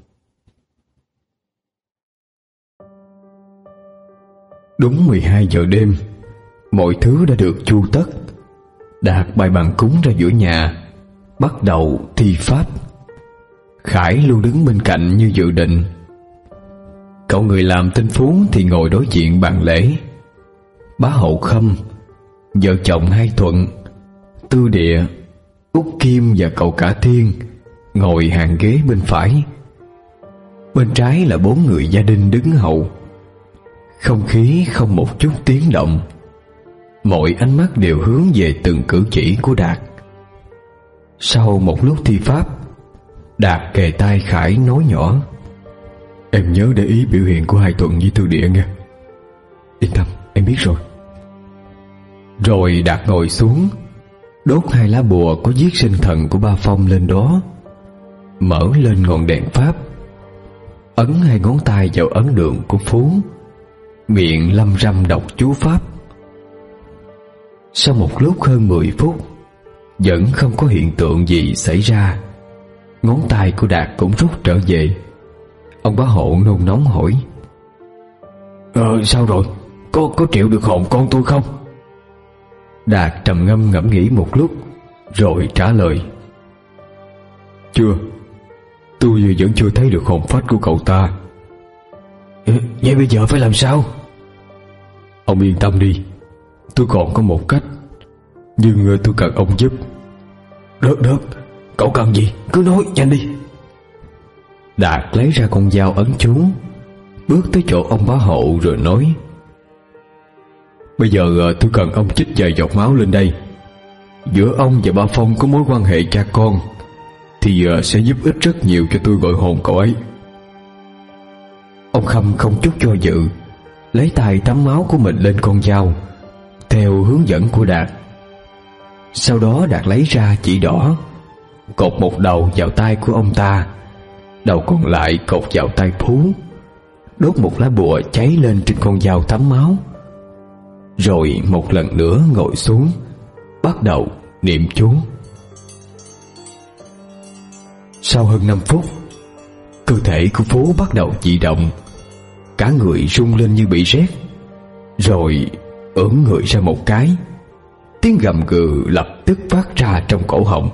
Đúng mười hai giờ đêm, mọi thứ đã được chu tất. Đạt bày bàn cúng ra giữa nhà, bắt đầu thi pháp. Khải luôn đứng bên cạnh như dự định. Cậu người làm tên Phú thì ngồi đối diện bàn lễ. Bá Hộ Khâm, vợ chồng Hai Thuận, Tư Địa, Út Kim và cậu cả Thiên ngồi hàng ghế bên phải. Bên trái là bốn người gia đình đứng hậu. Không khí không một chút tiếng động. Mọi ánh mắt đều hướng về từng cử chỉ của Đạt. Sau một lúc thi pháp, Đạt kề tai Khải nói nhỏ: "Em nhớ để ý biểu hiện của Hai Thuận với Tư Địa nghe." "Yên tâm, em biết rồi." Rồi Đạt ngồi xuống, đốt hai lá bùa có viết sinh thần của Ba Phong lên đó, mở lên ngọn đèn pháp, ấn hai ngón tay vào ấn đường của Phú, miệng lăm răm đọc chú pháp. Sau một lúc hơn mười phút vẫn không có hiện tượng gì xảy ra. Ngón tay của Đạt cũng rút trở về. Ông bá hộ nôn nóng hỏi: Ờ sao rồi? Có, có triệu được hồn con tôi không? Đạt trầm ngâm ngẫm nghĩ một lúc rồi trả lời: Chưa. Tôi vẫn chưa thấy được hồn phách của cậu ta. Vậy bây giờ phải làm sao? Ông yên tâm đi, tôi còn có một cách, nhưng tôi cần ông giúp. Được được, cậu cần gì cứ nói nhanh đi. Đạt lấy ra con dao ấn chú, bước tới chỗ ông bá hộ rồi nói: Bây giờ tôi cần ông chích vài giọt máu lên đây. Giữa ông và Ba Phong có mối quan hệ cha con thì sẽ giúp ích rất nhiều cho tôi gọi hồn cậu ấy. Ông Khâm không chút do dự, lấy tay tắm máu của mình lên con dao theo hướng dẫn của Đạt. Sau đó Đạt lấy ra chỉ đỏ, cột một đầu vào tay của ông ta, đầu còn lại cột vào tay Phú, đốt một lá bùa cháy lên trên con dao tắm máu, rồi một lần nữa ngồi xuống, bắt đầu niệm chú. Sau hơn năm phút, cơ thể của Phú bắt đầu dị động, cả người rung lên như bị rét, rồi ưỡn người ra một cái. Tiếng gầm gừ lập tức phát ra trong cổ họng.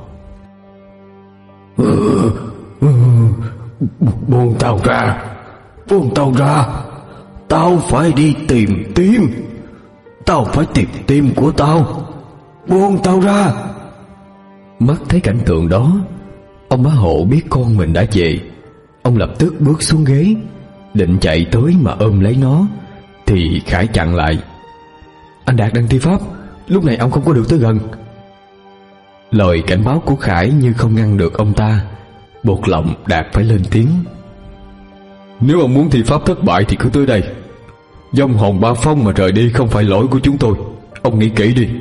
Buông tao ra, buông tao ra, tao phải đi tìm tim, tao phải tìm tim của tao, buông tao ra. Mắt thấy cảnh tượng đó, ông bá hộ biết con mình đã về. Ông lập tức bước xuống ghế, định chạy tới mà ôm lấy nó, thì Khải chặn lại: Anh Đạt đang thi pháp, lúc này ông không có được tới gần. Lời cảnh báo của Khải như không ngăn được ông ta, buộc lòng Đạt phải lên tiếng: Nếu ông muốn thi pháp thất bại thì cứ tới đây. Vong hồn Ba Phong mà rời đi không phải lỗi của chúng tôi, ông nghĩ kỹ đi.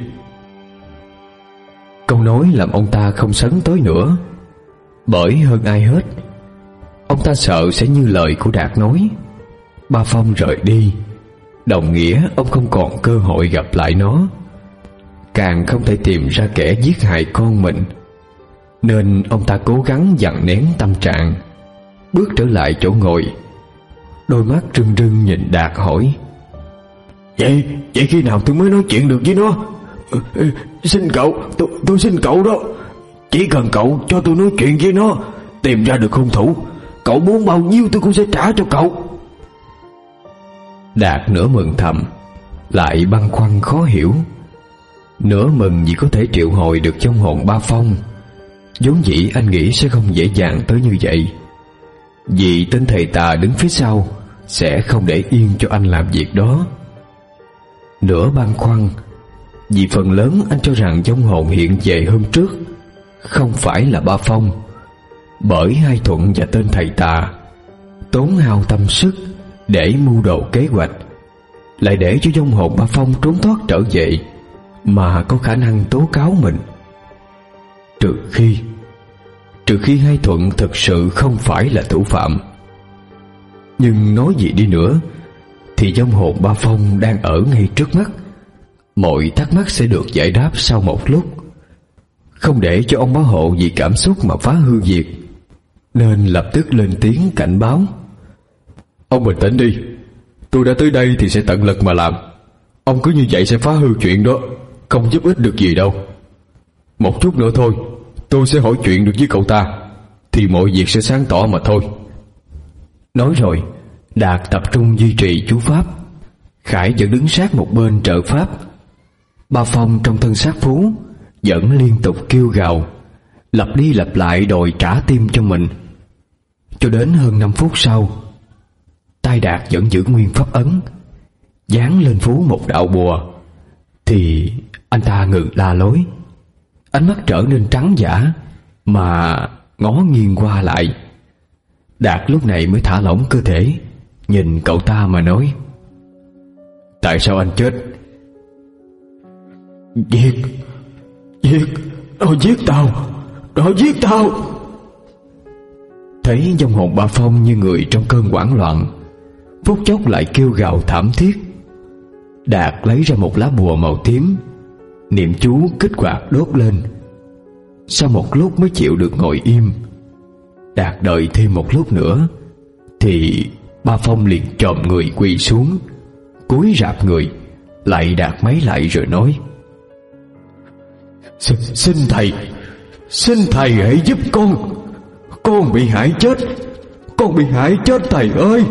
Câu nói làm ông ta không sấn tới nữa, bởi hơn ai hết ông ta sợ sẽ như lời của Đạt nói. Ba Phong rời đi đồng nghĩa ông không còn cơ hội gặp lại nó, càng không thể tìm ra kẻ giết hại con mình. Nên ông ta cố gắng dằn nén tâm trạng, bước trở lại chỗ ngồi, đôi mắt rưng rưng nhìn Đạt hỏi: Vậy, vậy khi nào tôi mới nói chuyện được với nó? Ừ, xin cậu, tôi, tôi xin cậu đó. Chỉ cần cậu cho tôi nói chuyện với nó, tìm ra được hung thủ, cậu muốn bao nhiêu tôi cũng sẽ trả cho cậu. Đạt nửa mừng thầm, lại băn khoăn khó hiểu. Nửa mừng vì có thể triệu hồi được vong hồn Ba Phong. Vốn dĩ anh nghĩ sẽ không dễ dàng tới như vậy, vì tên thầy tà đứng phía sau sẽ không để yên cho anh làm việc đó. Nửa băn khoăn vì phần lớn anh cho rằng vong hồn hiện về hôm trước không phải là Ba Phong, bởi Hai Thuận và tên thầy tà tốn hao tâm sức để mưu đồ kế hoạch, lại để cho vong hồn Ba Phong trốn thoát trở về mà có khả năng tố cáo mình.
Trừ khi Trừ khi hai Thuận thực sự không phải là thủ phạm. Nhưng nói gì đi nữa thì vong hồn Ba Phong đang ở ngay trước mắt. Mọi thắc mắc sẽ được giải đáp sau một lúc. Không để cho ông Bá Hộ vì cảm xúc mà phá hư việc, nên lập tức lên tiếng cảnh báo.
Ông bình tĩnh đi. Tôi đã tới đây thì sẽ tận lực mà làm. Ông cứ như vậy sẽ phá hư chuyện đó, không giúp ích được gì đâu. Một chút nữa thôi, tôi sẽ hỏi chuyện được với cậu ta, thì mọi việc sẽ sáng tỏ mà thôi.
Nói rồi, Đạt tập trung duy trì chú pháp. Khải vẫn đứng sát một bên trợ pháp. Ba Phong trong thân xác phú vẫn liên tục kêu gào, lặp đi lặp lại đòi trả tim cho mình. Cho đến hơn năm phút sau, tay Đạt vẫn giữ nguyên pháp ấn, dán lên Phú một đạo bùa, thì anh ta ngừng la lối. Ánh mắt trở nên trắng dã mà ngó nghiêng qua lại. Đạt lúc này mới thả lỏng cơ thể, nhìn cậu ta mà nói:
Tại sao anh chết?
Giết Giết Nó giết tao Nó giết tao Thấy vong hồn Ba Phong như người trong cơn hoảng loạn, phút chốc lại kêu gào thảm thiết. Đạt lấy ra một lá bùa màu tím, niệm chú kích hoạt đốt lên. Sau một lúc mới chịu được ngồi im. Đạt đợi thêm một lúc nữa thì Ba Phong liền chồm người quỳ xuống, cúi rạp người lạy Đạt mấy lạy rồi nói: Xin, xin thầy Xin thầy hãy giúp con. Con bị hại chết. Con bị hại chết thầy ơi.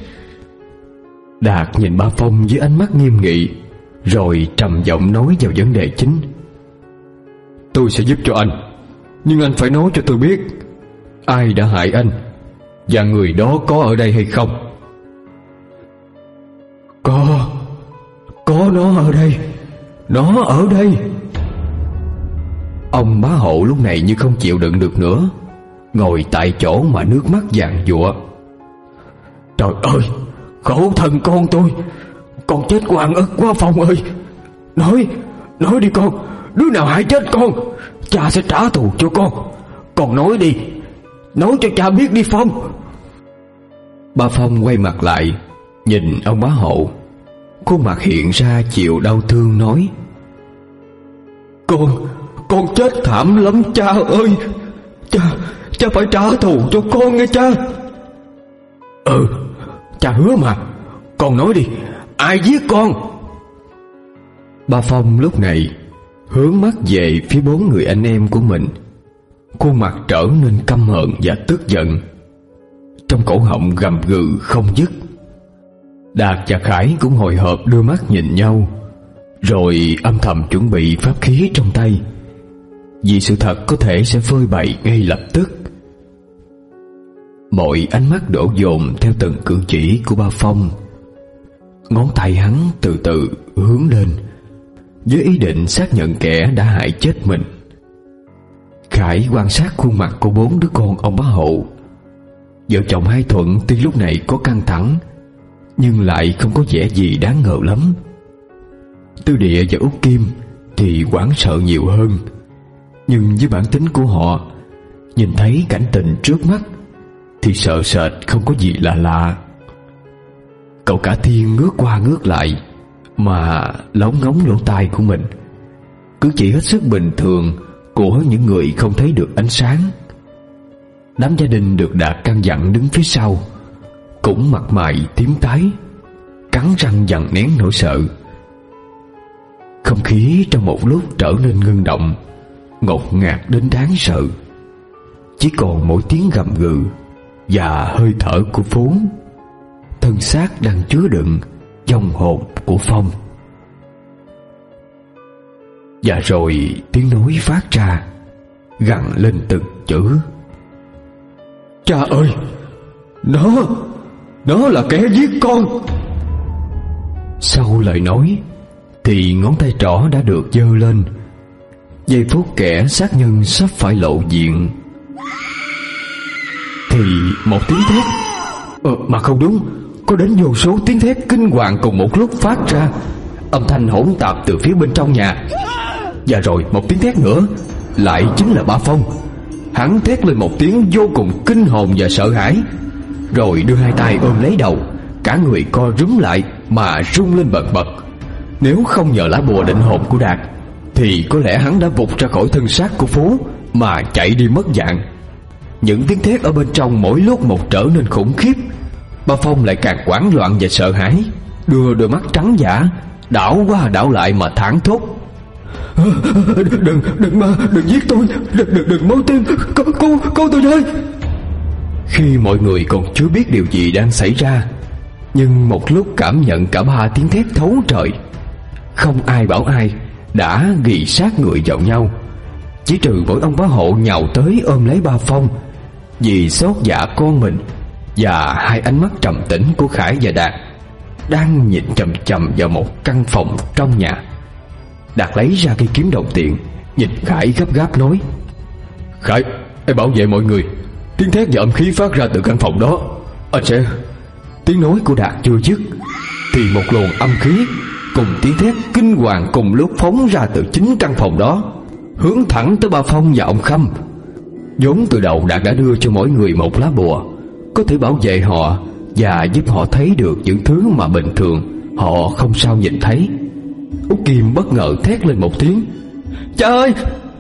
Đạt nhìn Ba Phong với ánh mắt nghiêm nghị, rồi trầm giọng nói vào vấn đề chính:
Tôi sẽ giúp cho anh, nhưng anh phải nói cho tôi biết ai đã hại anh, và người đó có ở đây hay không.
Có Có nó ở đây. Nó ở đây. Ông Bá Hộ lúc này như không chịu đựng được nữa, ngồi tại chỗ mà nước mắt giàn giụa: Trời ơi, khổ thân con tôi. Con chết oan ức quá Phong ơi. Nói Nói đi con, đứa nào hại chết con, cha sẽ trả thù cho con. Con nói đi, nói cho cha biết đi Phong. Ba Phong quay mặt lại nhìn ông Bá Hộ, khuôn mặt hiện ra chiều đau thương nói: Con Con chết thảm lắm cha ơi. Cha Cha phải trả thù cho con nghe cha. Ừ, cha hứa mà. Con nói đi, ai giết con? Ba Phong lúc này hướng mắt về phía bốn người anh em của mình, khuôn mặt trở nên căm hờn và tức giận, trong cổ họng gầm gừ không dứt. Đạt và Khải cũng hồi hộp đưa mắt nhìn nhau, rồi âm thầm chuẩn bị pháp khí trong tay, vì sự thật có thể sẽ phơi bày ngay lập tức. Mọi ánh mắt đổ dồn theo từng cử chỉ của Ba Phong. Ngón tay hắn từ từ hướng lên, với ý định xác nhận kẻ đã hại chết mình. Khải quan sát khuôn mặt của bốn đứa con ông Bá Hộ. Vợ chồng hai Thuận tuy lúc này có căng thẳng, nhưng lại không có vẻ gì đáng ngờ lắm. Tư Địa và Út Kim thì hoảng sợ nhiều hơn, nhưng với bản tính của họ, nhìn thấy cảnh tình trước mắt thì sợ sệt không có gì là lạ. Cậu Cả Thiên ngước qua ngước lại mà lóng ngóng lỗ tai của mình, cứ chỉ hết sức bình thường của những người không thấy được ánh sáng. Đám gia đình được Đạt căn dặn đứng phía sau cũng mặt mày tím tái, cắn răng dằn nén nỗi sợ. Không khí trong một lúc trở nên ngưng động, ngột ngạt đến đáng sợ. Chỉ còn mỗi tiếng gầm gừ và hơi thở của Phú, thân xác đang chứa đựng vong hồn của Phong. Và rồi tiếng nói phát ra, gằn lên từng chữ: Cha ơi, Nó Nó là kẻ giết con. Sau lời nói thì ngón tay trỏ đã được giơ lên. Giây phút kẻ sát nhân sắp phải lộ diện thì một tiếng thét, ờ, mà không đúng, có đến vô số tiếng thét kinh hoàng cùng một lúc phát ra, âm thanh hỗn tạp từ phía bên trong nhà. Và rồi một tiếng thét nữa lại chính là Ba Phong. Hắn thét lên một tiếng vô cùng kinh hồn và sợ hãi, rồi đưa hai tay ôm lấy đầu, cả người co rúm lại mà rung lên bần bật. Nếu không nhờ lá bùa định hồn của Đạt thì có lẽ hắn đã vụt ra khỏi thân xác của Phú mà chạy đi mất dạng. Những tiếng thét ở bên trong mỗi lúc một trở nên khủng khiếp. Ba Phong lại càng hoảng loạn và sợ hãi, đưa đôi mắt trắng dã đảo qua đảo lại mà thảng thốt: Đừng, đừng mà, đừng giết tôi, đừng, đừng, đừng máu tim, cứu, cứu, cứu tôi ơi. Khi mọi người còn chưa biết điều gì đang xảy ra, nhưng một lúc cảm nhận cả ba tiếng thét thấu trời. Không ai bảo ai đã ghì sát người vào nhau, chỉ trừ mỗi ông bá hộ nhào tới ôm lấy Ba Phong vì xót dạ con mình, và hai ánh mắt trầm tĩnh của Khải và Đạt đang nhìn chằm chằm vào một căn phòng trong nhà. Đạt lấy ra cây kiếm đồng tiền, nhìn Khải gấp gáp nói: Khải, em bảo vệ mọi người. Tiếng thét và âm khí phát ra từ căn phòng đó, anh sẽ... Tiếng nói của Đạt chưa dứt thì một luồng âm khí cùng tiếng thét kinh hoàng cùng lúc phóng ra từ chính căn phòng đó, hướng thẳng tới Ba Phong và ông Khâm. Vốn từ đầu Đạt đã đưa cho mỗi người một lá bùa có thể bảo vệ họ và giúp họ thấy được những thứ mà bình thường họ không sao nhìn thấy. Út Kim bất ngờ thét lên một tiếng: Cha ơi!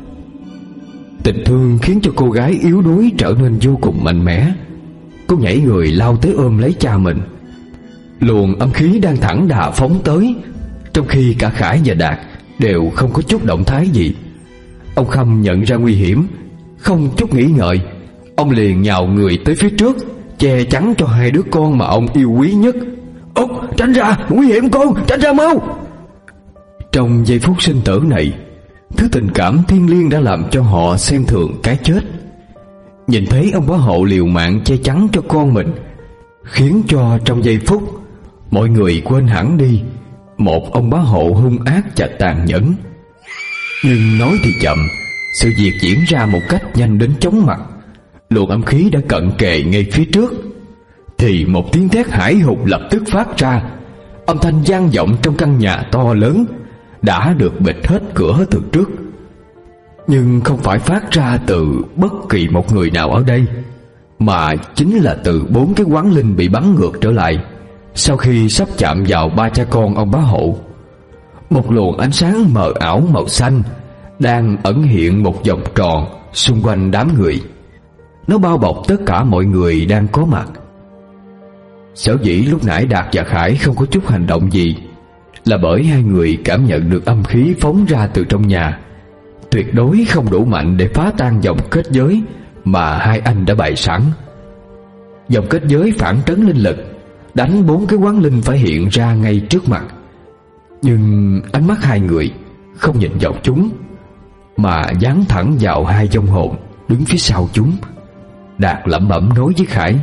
Tình thương khiến cho cô gái yếu đuối trở nên vô cùng mạnh mẽ. Cô nhảy người lao tới ôm lấy cha mình. Luồng âm khí đang thẳng đà phóng tới, trong khi cả Khải và Đạt đều không có chút động thái gì. Ông Khâm nhận ra nguy hiểm, không chút nghĩ ngợi, ông liền nhào người tới phía trước, che chắn cho hai đứa con mà ông yêu quý nhất. Út, tránh ra, nguy hiểm con, tránh ra mau! Trong giây phút sinh tử này, thứ tình cảm thiêng liêng đã làm cho họ xem thường cái chết. Nhìn thấy ông bá hộ liều mạng che chắn cho con mình, khiến cho trong giây phút mọi người quên hẳn đi một ông bá hộ hung ác và tàn nhẫn. Nhưng nói thì chậm, sự việc diễn ra một cách nhanh đến chóng mặt. Luồng âm khí đã cận kề ngay phía trước thì một tiếng thét hãi hùng lập tức phát ra. Âm thanh vang vọng trong căn nhà to lớn đã được bịt hết cửa từ trước, nhưng không phải phát ra từ bất kỳ một người nào ở đây, mà chính là từ bốn cái quán linh bị bắn ngược trở lại sau khi sắp chạm vào ba cha con ông bá hộ. Một luồng ánh sáng mờ ảo màu xanh đang ẩn hiện một vòng tròn xung quanh đám người. Nó bao bọc tất cả mọi người đang có mặt. Sở dĩ lúc nãy Đạt và Khải không có chút hành động gì là bởi hai người cảm nhận được âm khí phóng ra từ trong nhà tuyệt đối không đủ mạnh để phá tan vòng kết giới mà hai anh đã bày sẵn. Vòng kết giới phản trấn linh lực đánh bốn cái quán linh phải hiện ra ngay trước mặt, nhưng ánh mắt hai người không nhìn vào chúng mà dán thẳng vào hai vong hồn đứng phía sau chúng. Đạt lẩm bẩm nói với Khải: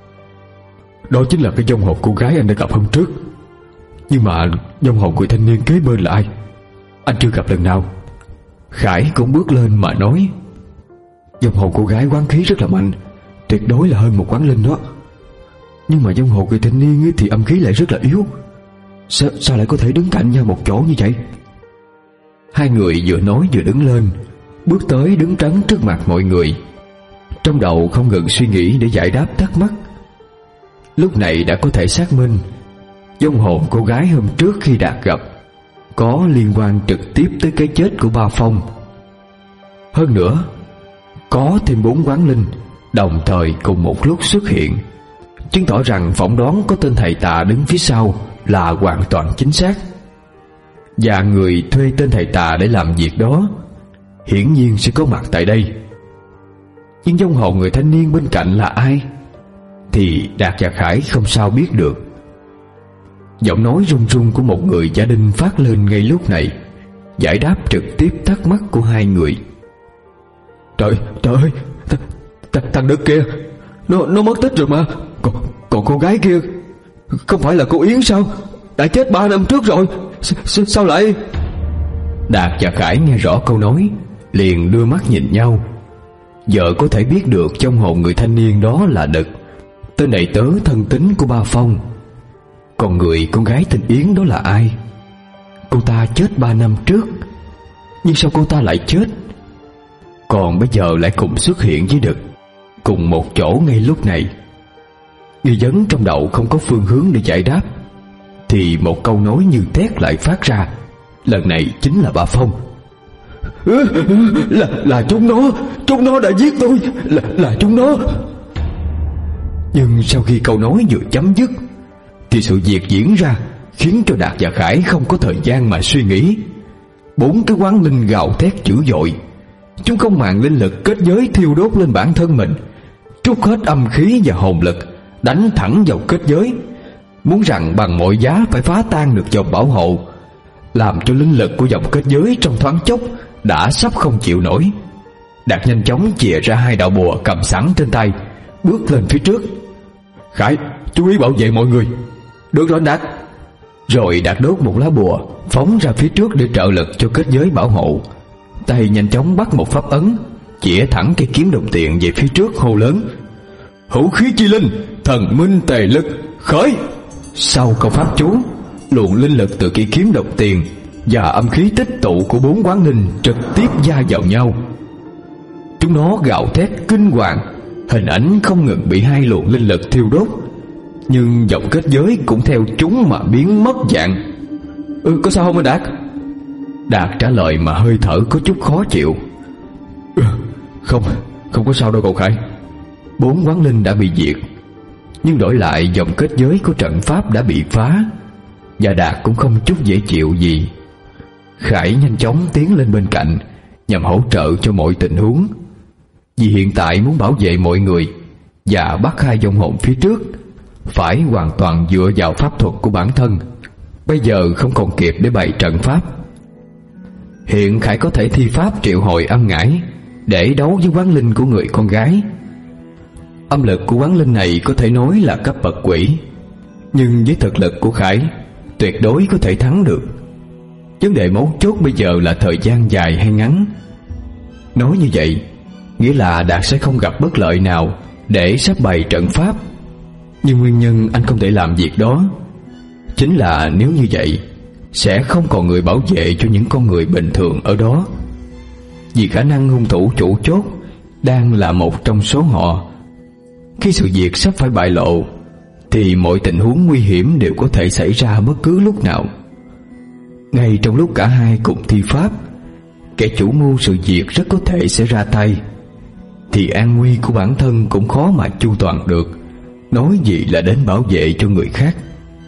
Đó chính là cái vong hồn cô gái anh đã gặp hôm trước. Nhưng mà vong hồn người thanh niên kế bên là ai? Anh chưa gặp lần nào. Khải cũng bước lên mà nói: Vong hồn cô gái quán khí rất là mạnh, tuyệt đối là hơn một quán linh đó. Nhưng mà vong hồn người thanh niên thì âm khí lại rất là yếu. Sao, sao lại có thể đứng cạnh nhau một chỗ như vậy? Hai người vừa nói vừa đứng lên, bước tới đứng trấn trước mặt mọi người, trong đầu không ngừng suy nghĩ để giải đáp thắc mắc. Lúc này đã có thể xác minh vong hồn cô gái hôm trước khi Đạt gặp có liên quan trực tiếp tới cái chết của Ba Phong. Hơn nữa, có thêm bốn quán linh đồng thời cùng một lúc xuất hiện, chứng tỏ rằng phỏng đoán có tên thầy tà đứng phía sau là hoàn toàn chính xác. Và người thuê tên thầy tà để làm việc đó hiển nhiên sẽ có mặt tại đây. Nhưng vong hồn người thanh niên bên cạnh là ai thì Đạt và Khải không sao biết được. Giọng nói run run của một người gia đình phát lên ngay lúc này, giải đáp trực tiếp thắc mắc của hai người. Trời, trời ơi, th th thằng Đức kia, nó nó mất tích rồi mà. Còn, còn cô gái kia, không phải là cô Yến sao? Đã chết ba năm trước rồi. S sao lại? Đạt và Khải nghe rõ câu nói, liền đưa mắt nhìn nhau. Giờ có thể biết được trong hồn người thanh niên đó là Đực, tên đầy tớ thân tín của Ba Phong. Còn người con gái tên Yến đó là ai? Cô ta chết ba năm trước, nhưng sao cô ta lại chết?
còn bây giờ lại cùng xuất hiện với Đực cùng một chỗ ngay lúc này. Nghi vấn trong đầu không có phương hướng để giải đáp, thì một câu nói như thét lại phát ra. Lần này chính là bà Phong. Là, là chúng nó, chúng nó đã giết tôi, là, là chúng nó. Nhưng sau khi câu nói vừa chấm dứt thì sự việc diễn ra khiến cho Đạt và Khải không có thời gian mà suy nghĩ. Bốn cái quán linh gào thét dữ dội. Chúng không màng linh lực kết giới thiêu đốt lên bản thân mình, trút hết âm khí và hồn lực đánh thẳng vào kết giới, muốn rằng bằng mọi giá phải phá tan được vòng bảo hộ, làm cho linh lực của vòng kết giới trong thoáng chốc đã sắp không chịu nổi. Đạt nhanh chóng chìa ra hai đạo bùa cầm sẵn trên tay, bước lên phía trước. Khải, chú ý bảo vệ mọi người. Được rồi Đạt. Rồi Đạt đốt một lá bùa phóng ra phía trước để trợ lực cho kết giới bảo hộ. Tay nhanh chóng bắt một pháp ấn, chĩa thẳng cây kiếm đồng tiền về phía trước, hô lớn: Hữu khí chi linh, thần minh tề lực, khởi! Sau câu pháp chú, luồng linh lực từ cây kiếm đồng tiền và âm khí tích tụ của bốn quán linh trực tiếp va vào nhau. Chúng nó gào thét kinh hoàng, hình ảnh không ngừng bị hai luồng linh lực thiêu đốt, nhưng vòng kết giới cũng theo chúng mà biến mất dạng. Ừ, có sao không Đạt? Đạt trả lời mà hơi thở có chút khó chịu. Ừ, không, không có sao đâu cậu Khải. Bốn quán linh đã bị diệt, nhưng đổi lại vòng kết giới của trận pháp đã bị phá, và Đạt cũng không chút dễ chịu gì. Khải nhanh chóng tiến lên bên cạnh nhằm hỗ trợ cho mọi tình huống, vì hiện tại muốn bảo vệ mọi người và bắt hai vong hồn phía trước phải hoàn toàn dựa vào pháp thuật của bản thân. Bây giờ không còn kịp để bày trận pháp. Hiện Khải có thể thi pháp triệu hồi âm ngải để đấu với quán linh của người con gái. Âm lực của quán linh này có thể nói là cấp bậc quỷ, nhưng với thực lực của Khải tuyệt đối có thể thắng được. Vấn đề mấu chốt bây giờ là thời gian dài hay ngắn. Nói như vậy nghĩa là Đạt sẽ không gặp bất lợi nào để sắp bày trận pháp. Nhưng nguyên nhân anh không thể làm việc đó chính là nếu như vậy sẽ không còn người bảo vệ cho những con người bình thường ở đó, vì khả năng hung thủ chủ chốt đang là một trong số họ. Khi sự việc sắp phải bại lộ thì mọi tình huống nguy hiểm đều có thể xảy ra bất cứ lúc nào. Ngay trong lúc cả hai cùng thi pháp, kẻ chủ mưu sự việc rất có thể sẽ ra tay, thì an nguy của bản thân cũng khó mà chu toàn được, nói gì là đến bảo vệ cho người khác.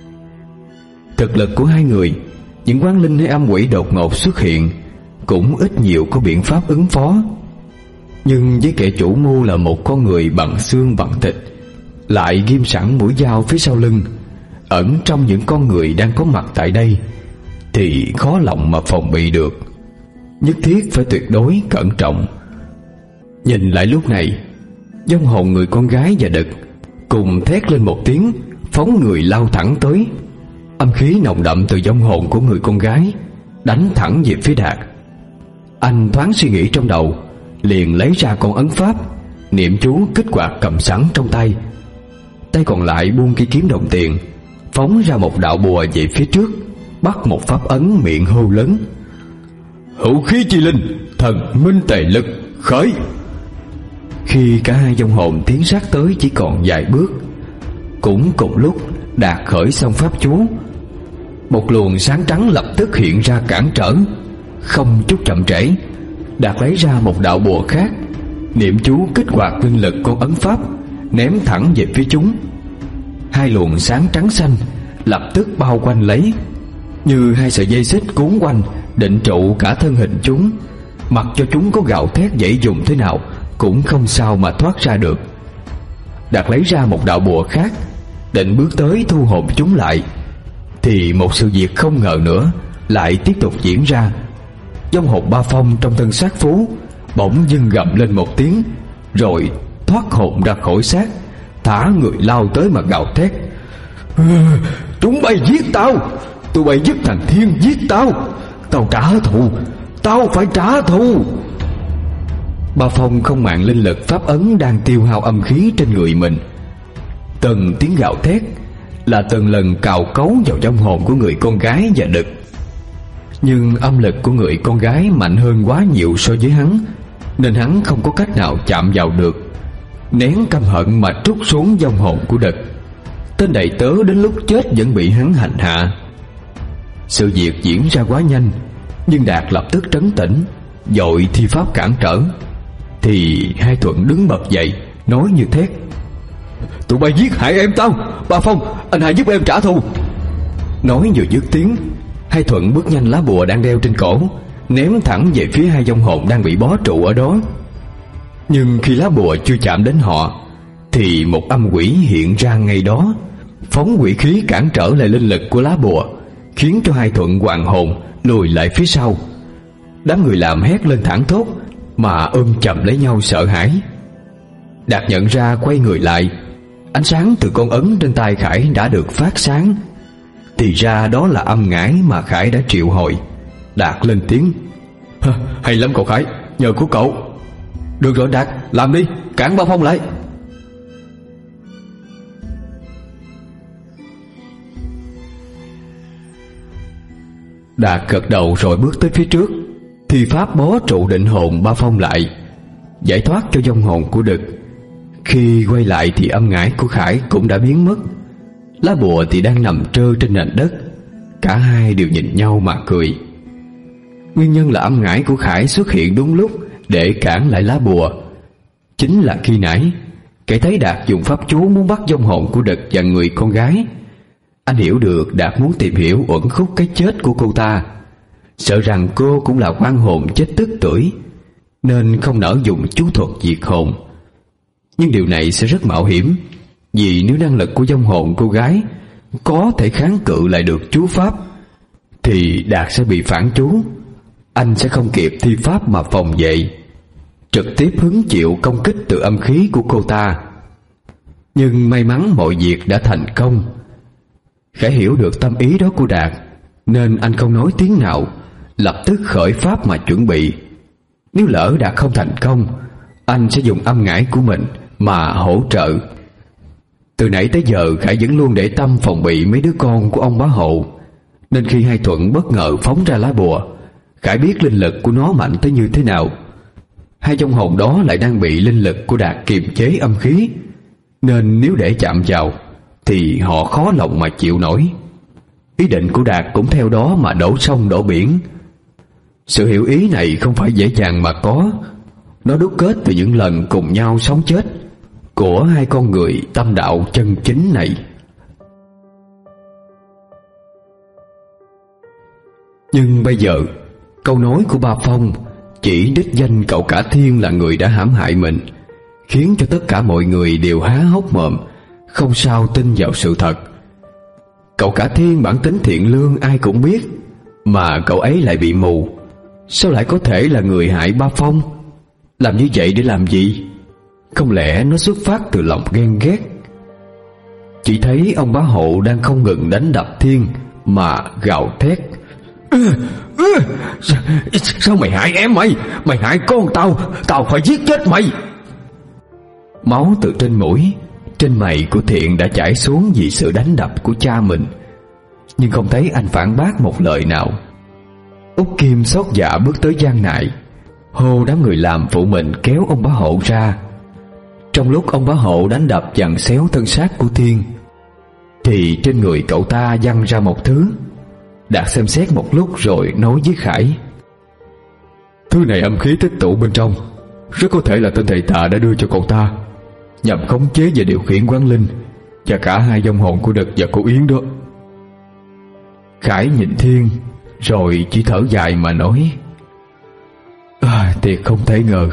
Thực lực của hai người, những quán linh hay âm quỷ đột ngột xuất hiện cũng ít nhiều có biện pháp ứng phó. Nhưng với kẻ chủ mưu là một con người bằng xương bằng thịt, lại ghim sẵn mũi dao phía sau lưng, ẩn trong những con người đang có mặt tại đây, thì khó lòng mà phòng bị được. Nhất thiết phải tuyệt đối cẩn trọng. Nhìn lại lúc này, vong hồn người con gái và Đực cùng thét lên một tiếng, phóng người lao thẳng tới. Âm khí nồng đậm từ vong hồn của người con gái đánh thẳng về phía Đạt. Anh thoáng suy nghĩ trong đầu, liền lấy ra con ấn pháp, niệm chú kích hoạt cầm sẵn trong tay. Tay còn lại buông cây kiếm đồng tiền, phóng ra một đạo bùa về phía trước, bắt một pháp ấn, miệng hô lớn: Hữu khí chi linh, thần minh tề lực, khởi! Khi cả hai vong hồn tiến sát tới chỉ còn vài bước, cũng cùng lúc Đạt khởi xong pháp chú. Một luồng sáng trắng lập tức hiện ra cản trở. Không chút chậm trễ, Đạt lấy ra một đạo bùa khác, niệm chú kích hoạt linh lực con ấn pháp, ném thẳng về phía chúng. Hai luồng sáng trắng xanh lập tức bao quanh lấy, như hai sợi dây xích cuốn quanh, định trụ cả thân hình chúng. Mặc cho chúng có gào thét dãy dùng thế nào cũng không sao mà thoát ra được. Đạt lấy ra một đạo bùa khác, định bước tới thu hồn chúng lại, thì một sự việc không ngờ nữa lại tiếp tục diễn ra. Vong hồn Ba Phong trong thân xác phú bỗng dưng gầm lên một tiếng, rồi thoát hồn ra khỏi xác, thả người lao tới mà gào thét: Chúng bay giết tao, tụi bay giúp thằng Thiên giết tao, tao trả thù, tao phải trả thù. Ba Phong không màng linh lực pháp ấn đang tiêu hao âm khí trên người mình. Từng tiếng gào thét là từng lần cào cấu vào vong hồn của người con gái và Đực. Nhưng âm lực của người con gái mạnh hơn quá nhiều so với hắn,
nên hắn không có cách nào chạm vào được. Nén căm hận mà trút xuống vong hồn của Đực. Tên đầy tớ đến lúc chết vẫn bị hắn hành hạ. Sự việc diễn ra quá nhanh, nhưng Đạt lập tức trấn tĩnh, vội thi pháp cản trở. Thì Hai Thuận đứng bật dậy, nói như thét: "Tụi bay giết hại em tao! Ba Phong, anh hãy giúp em trả thù!" Nói vừa dứt tiếng, Hai Thuận bước nhanh lá bùa đang đeo trên cổ, ném thẳng về phía hai vong hồn đang bị bó trụ ở đó. Nhưng khi lá bùa chưa chạm đến họ, thì một âm quỷ hiện ra ngay đó, phóng quỷ khí cản trở lại linh lực của lá bùa, khiến cho Hai Thuận hoàn hồn lùi lại phía sau. Đám người làm hét lên thảng thốt, mà ôm chầm lấy nhau sợ hãi. Đạt nhận ra, quay người lại. Ánh sáng từ con ấn trên tay Khải đã được phát sáng. Thì ra đó là âm ngải mà Khải đã triệu hồi. Đạt lên tiếng: "Hay lắm cậu Khải, nhờ của cậu." "Được rồi Đạt, làm đi, cản Ba Phong lại." Đạt gật đầu rồi bước tới phía trước, thì pháp bó trụ định hồn Ba Phong lại, giải thoát cho vong hồn của Đực. Khi quay lại thì âm ngải của Khải cũng đã biến mất. Lá bùa thì đang nằm trơ trên nền đất. Cả hai đều nhìn nhau mà cười. Nguyên nhân là âm ngải của Khải xuất hiện đúng lúc để cản lại lá bùa. Chính là khi nãy kẻ thấy Đạt dùng pháp chú muốn bắt vong hồn của Đực và người con gái. Anh hiểu được Đạt muốn tìm hiểu uẩn khúc cái chết của cô ta, sợ rằng cô cũng là oan hồn chết tức tưởi, nên không nỡ dùng chú thuật diệt hồn. Nhưng điều này sẽ rất mạo hiểm, vì nếu năng lực của vong hồn cô gái có thể kháng cự lại được chú pháp, thì Đạt sẽ bị phản chú. Anh sẽ không kịp thi pháp mà phòng vệ, trực tiếp hứng chịu công kích từ âm khí của cô ta. Nhưng may mắn mọi việc đã thành công. Khải hiểu được tâm ý đó của Đạt, nên anh không nói tiếng nào, lập tức khởi pháp mà chuẩn bị. Nếu lỡ Đạt không thành công, anh sẽ dùng âm ngải của mình mà hỗ trợ. Từ nãy tới giờ Khải vẫn luôn để tâm phòng bị mấy đứa con của ông bá hộ, nên khi Hai Thuận bất ngờ phóng ra lá bùa, Khải biết linh lực của nó mạnh tới như thế nào. Hai vong hồn đó lại đang bị linh lực của Đạt kiềm chế âm khí, nên nếu để chạm vào thì họ khó lòng mà chịu nổi. Ý định của Đạt cũng theo đó mà đổ sông đổ biển. Sự hiểu ý này không phải dễ dàng mà có. Nó đúc kết từ những lần cùng nhau sống chết của hai con người tâm đạo chân chính này. Nhưng bây giờ câu nói của Ba Phong chỉ đích danh cậu Cả Thiên là người đã hãm hại mình, khiến cho tất cả mọi người đều há hốc mồm, không sao tin vào sự thật. Cậu Cả Thiên bản tính thiện lương ai cũng biết, mà cậu ấy lại bị mù. Sao lại có thể là người hại Ba Phong? Làm như vậy để làm gì? Không lẽ nó xuất phát từ lòng ghen ghét? Chỉ thấy ông bá hộ đang không ngừng đánh đập Thiên mà gào thét: ừ, ừ, sao, sao mày hại em mày? Mày hại con tao, tao phải giết chết mày. Máu từ trên mũi, trên mày của Thiện đã chảy xuống vì sự đánh đập của cha mình, nhưng không thấy anh phản bác một lời nào. Út Kim xót dạ bước tới gian nại, hô đám người làm phụ mình kéo ông bá hộ ra. Trong lúc ông bá hộ đánh đập giằng xéo thân xác của Thiên, thì trên người cậu ta văng ra một thứ. Đạt xem xét một lúc rồi nói với Khải: thứ này âm khí tích tụ bên trong, rất có thể là tên thầy tà đã đưa cho cậu ta, nhằm khống chế và điều khiển quán linh và cả hai vong hồn của Đực và cô Yến đó. Khải nhìn Thiên rồi chỉ thở dài mà nói: à, thiệt không thể ngờ.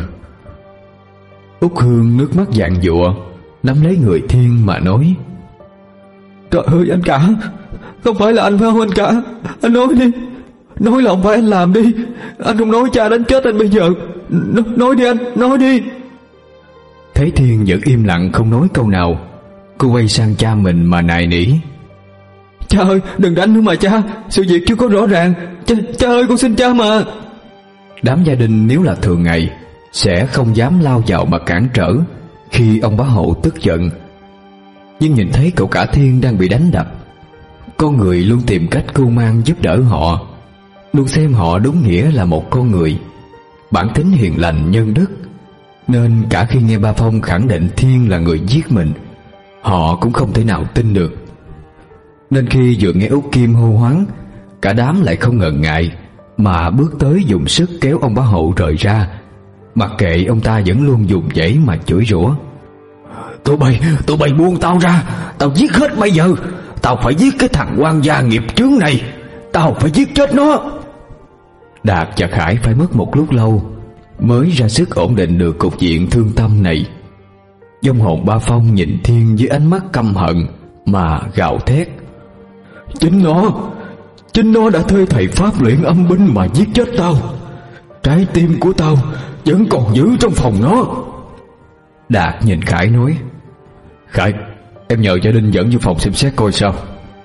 Út Hương nước mắt vàng dụa nắm lấy người Thiên mà nói: trời ơi anh Cả, không phải là anh phải không anh Cả? Anh nói đi, nói là không phải anh làm đi. Anh không nói cha đánh chết anh bây giờ. N- Nói đi anh, nói đi. Thấy Thiên vẫn im lặng không nói câu nào, cô quay sang cha mình mà nài nỉ: cha ơi đừng đánh nữa mà cha, sự việc chưa có rõ ràng. Cha, cha ơi con xin cha mà. Đám gia đình nếu là thường ngày sẽ không dám lao vào mà cản trở khi ông bá hộ tức giận. Nhưng nhìn thấy cậu Cả Thiên đang bị đánh đập, con người luôn tìm cách cưu mang giúp đỡ họ, luôn xem họ đúng nghĩa là một con người. bản tính hiền lành nhân đức, nên cả khi nghe ba Phong khẳng định Thiên là người giết mình, họ cũng không thể nào tin được. Nên khi vừa nghe Út Kim hô hoán, cả đám lại không ngần ngại mà bước tới dùng sức kéo ông Bá Hộ rời ra, mặc kệ ông ta vẫn luôn dùng dãy mà chửi rủa. Tụi bay, tụi bay buông tao ra, tao giết hết bây giờ. Tao phải giết cái thằng quan gia nghiệp chướng này, tao phải giết chết nó. Đạt và Khải phải mất một lúc lâu mới ra sức ổn định được cục diện thương tâm này. Vong hồn ba Phong nhìn Thiên với ánh mắt căm hận mà gào thét. Chính nó, chính nó đã thuê thầy pháp luyện âm binh mà giết chết tao. Trái tim của tao vẫn còn giữ trong phòng nó. Đạt nhìn Khải nói. Khải, em nhờ gia đình dẫn vô phòng xem xét coi sao.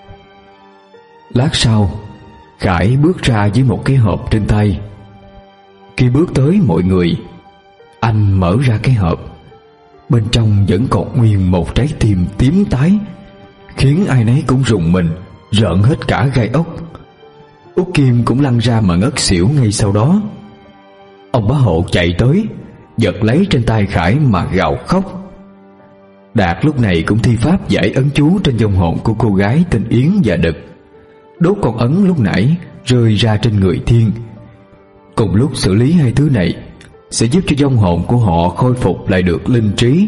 Lát sau, Khải bước ra với một cái hộp trên tay. Khi bước tới mọi người, anh mở ra cái hộp. Bên trong vẫn còn nguyên một trái tim tím tái, khiến ai nấy cũng rùng mình, rợn hết cả gai ốc. Út Kim cũng lăn ra mà ngất xỉu ngay sau đó. Ông Bá Hộ chạy tới, giật lấy trên tay Khải mà gào khóc. Đạt lúc này cũng thi pháp giải ấn chú trên vong hồn của cô gái tên Yến và Đực. Đốt con ấn lúc nãy rơi ra trên người Thiên. Cùng lúc xử lý hai thứ này sẽ giúp cho vong hồn của họ khôi phục lại được linh trí.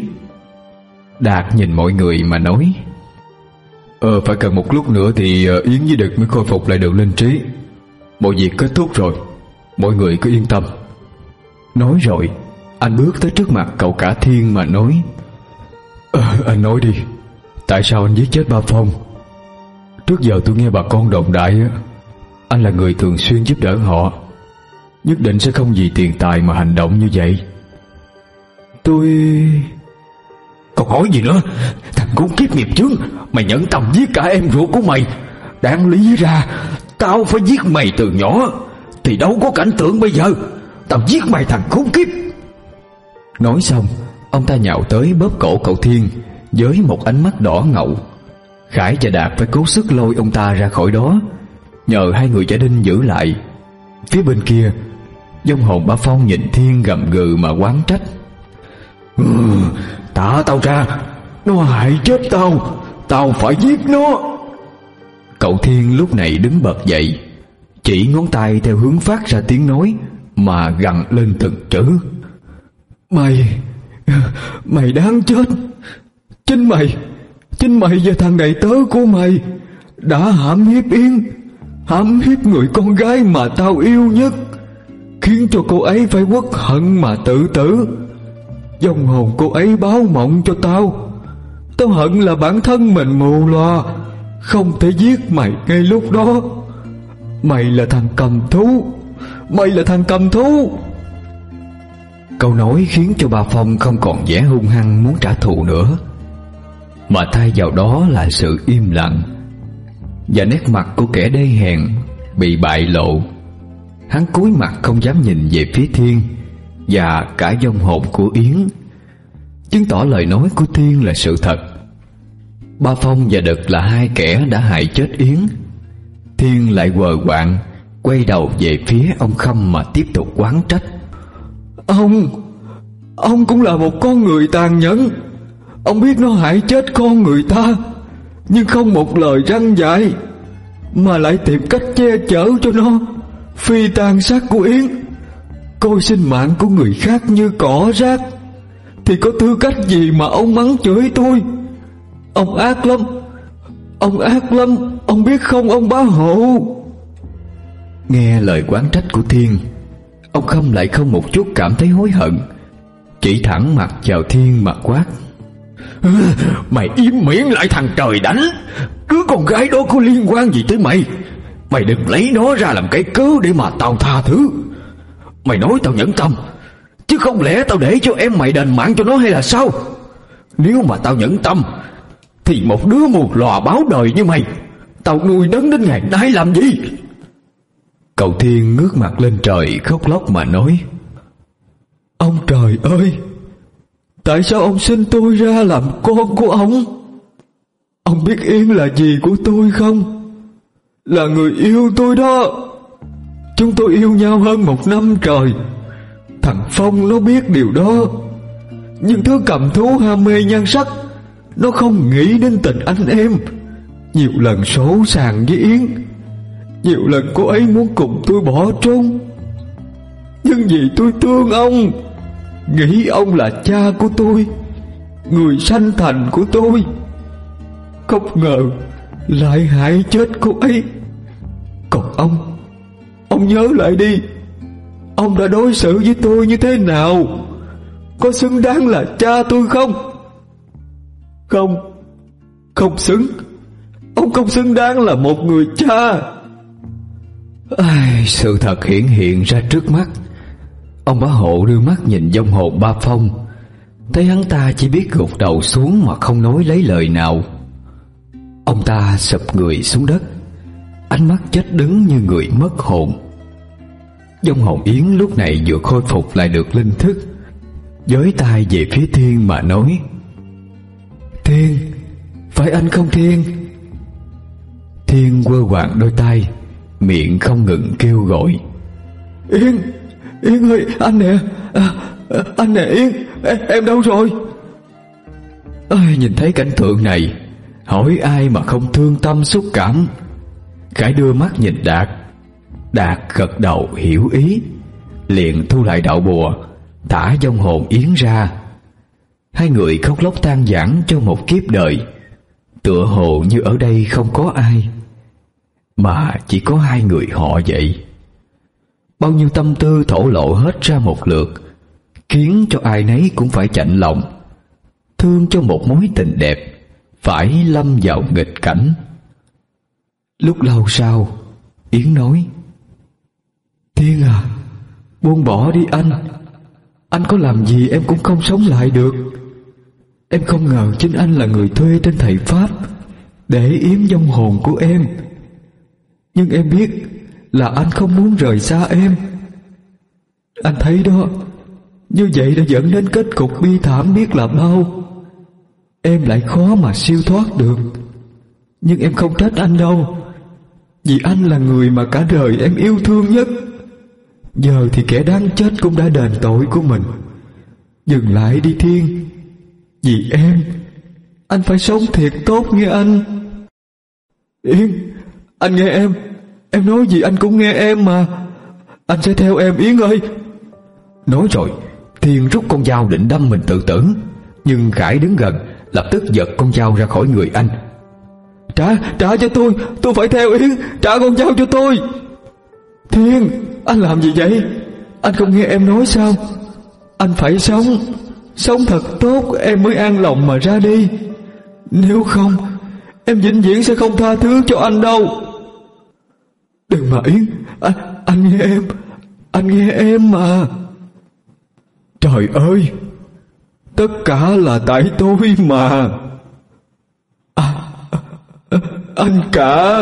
Đạt nhìn mọi người mà nói. Ờ phải cần một lúc nữa thì Yến với Đực mới khôi phục lại được linh trí. Mọi việc kết thúc rồi, mọi người cứ yên tâm. Nói rồi anh bước tới trước mặt cậu cả Thiên mà nói. Ờ, anh nói đi, tại sao anh giết chết ba Phong? Trước giờ tôi nghe bà con đồn đại anh là người thường xuyên giúp đỡ họ, nhất định sẽ không vì tiền tài mà hành động như vậy. Tôi... Còn hỏi gì nữa? Thằng khốn kiếp nghiệp chướng, mày nhẫn tâm giết cả em ruột của mày. Đáng lý ra tao phải giết mày từ nhỏ, thì đâu có cảnh tượng bây giờ. Tao giết mày thằng khốn kiếp. Nói xong, ông ta nhào tới bóp cổ cậu Thiên với một ánh mắt đỏ ngầu. Khải và Đạt phải cố sức lôi ông ta ra khỏi đó, nhờ hai người gia đình giữ lại. Phía bên kia, vong hồn ba Phong nhìn Thiên gầm gừ mà oán trách. Ừ, tạ tao ra, nó hại chết tao, tao phải giết nó. Cậu Thiên lúc này đứng bật dậy, chỉ ngón tay theo hướng phát ra tiếng nói mà gằn lên từng chữ. Mày, mày đáng chết. Chính mày, chính mày và thằng đầy tớ của mày đã hãm hiếp Yến, hãm hiếp người con gái mà tao yêu nhất, khiến cho cô ấy phải uất hận mà tự tử. Vong hồn cô ấy báo mộng cho tao. Tao hận là bản thân mình mù lòa, không thể giết mày ngay lúc đó. Mày là thằng cầm thú, mày là thằng cầm thú. Câu nói khiến cho bà Phong không còn vẻ hung hăng muốn trả thù nữa, mà thay vào đó là sự im lặng và nét mặt của kẻ đê hèn bị bại lộ. Hắn cúi mặt không dám nhìn về phía Thiên và cả vong hồn của Yến, chứng tỏ lời nói của Thiên là sự thật. Ba Phong và Đực là hai kẻ đã hại chết Yến. Thiên lại quờ quạng quay đầu về phía ông Khâm mà tiếp tục oán trách. Ông, ông cũng là một con người tàn nhẫn. Ông biết nó hại chết con người ta, nhưng không một lời răn dạy, mà lại tìm cách che chở cho nó phi tàn xác của Yến. Coi sinh mạng của người khác như cỏ rác, thì có tư cách gì mà ông mắng chửi tôi? Ông ác lắm, ông ác lắm, ông biết không ông Bá Hộ? Nghe lời oán trách của Thiên, ông Khâm lại không một chút cảm thấy hối hận, chỉ thẳng mặt chào Thiên mà quát. Mày im miệng lại thằng trời đánh. Đứa con gái đó có liên quan gì tới mày? Mày đừng lấy nó ra làm cái cớ để mà tao tha thứ. Mày nói tao nhẫn tâm, chứ không lẽ tao để cho em mày đền mạng cho nó hay là sao? Nếu mà tao nhẫn tâm thì một đứa mù lòa báo đời như mày tao nuôi nấng đến ngày nay làm gì? Cậu Thiên ngước mặt lên trời khóc lóc mà nói. Ông trời ơi, tại sao ông sinh tôi ra làm con của ông? Ông biết Yến là gì của tôi không? Là người yêu tôi đó. Chúng tôi yêu nhau hơn một năm trời. Thằng Phong nó biết điều đó, nhưng thứ cầm thú ham mê nhan sắc, nó không nghĩ đến tình anh em. Nhiều lần sổ sàng với Yến, nhiều lần cô ấy muốn cùng tôi bỏ trốn, nhưng vì tôi thương ông, nghĩ ông là cha của tôi, người sanh thành của tôi, không ngờ lại hại chết cô ấy. Còn ông, ông nhớ lại đi, ông đã đối xử với tôi như thế nào? Có xứng đáng là cha tôi không? Không, không xứng. Ông không xứng đáng là một người cha. Ai, sự thật hiển hiện ra trước mắt. Ông Bá Hộ đưa mắt nhìn vong hồn ba Phong, thấy hắn ta chỉ biết gục đầu xuống mà không nói lấy lời nào. Ông ta sụp người xuống đất, ánh mắt chết đứng như người mất hồn. Vong hồn Yến lúc này vừa khôi phục lại được linh thức, với tay về phía Thiên mà nói: Thiên, phải anh không Thiên? Thiên quơ quàng đôi tay, miệng không ngừng kêu gọi: Yến, Yến ơi, anh nè, à, anh nè Yến, em, em đâu rồi? Ôi, nhìn thấy cảnh tượng này, hỏi ai mà không thương tâm xúc cảm. Khải đưa mắt nhìn Đạt. Đạt gật đầu hiểu ý, liền thu lại đạo bùa, thả vong hồn Yến ra. Hai người khóc lóc than vãn cho một kiếp đời, tựa hồ như ở đây không có ai, mà chỉ có hai người họ vậy. Bao nhiêu tâm tư thổ lộ hết ra một lượt, khiến cho ai nấy cũng phải chạnh lòng, thương cho một mối tình đẹp phải lâm vào nghịch cảnh. Lúc lâu sau, Yến nói: Thiên à, buông bỏ đi anh. Anh có làm gì em cũng không sống lại được. Em không ngờ chính anh là người thuê tên thầy Pháp để yếm vong hồn của em. Nhưng em biết là anh không muốn rời xa em. Anh thấy đó, như vậy đã dẫn đến kết cục bi thảm biết là bao. Em lại khó mà siêu thoát được. Nhưng em không trách anh đâu, vì anh là người mà cả đời em yêu thương nhất. Giờ thì kẻ đáng chết cũng đã đền tội của mình. Dừng lại đi Thiên, vì em, anh phải sống thiệt tốt nghe anh. Yến, anh nghe em. Em nói gì anh cũng nghe em mà. Anh sẽ theo em Yến ơi. Nói rồi, Thiên rút con dao định đâm mình tự tử, nhưng Khải đứng gần, lập tức giật con dao ra khỏi người anh. Trả, trả cho tôi, tôi phải theo Yến. Trả con dao cho tôi. Thiên, anh làm gì vậy? Anh không nghe em nói sao? Anh phải sống, sống thật tốt em mới an lòng mà ra đi. Nếu không, em vĩnh viễn sẽ không tha thứ cho anh đâu. Đừng mà Yến, anh, anh nghe em, anh nghe em mà. Trời ơi, tất cả là tại tôi mà. À, anh cả.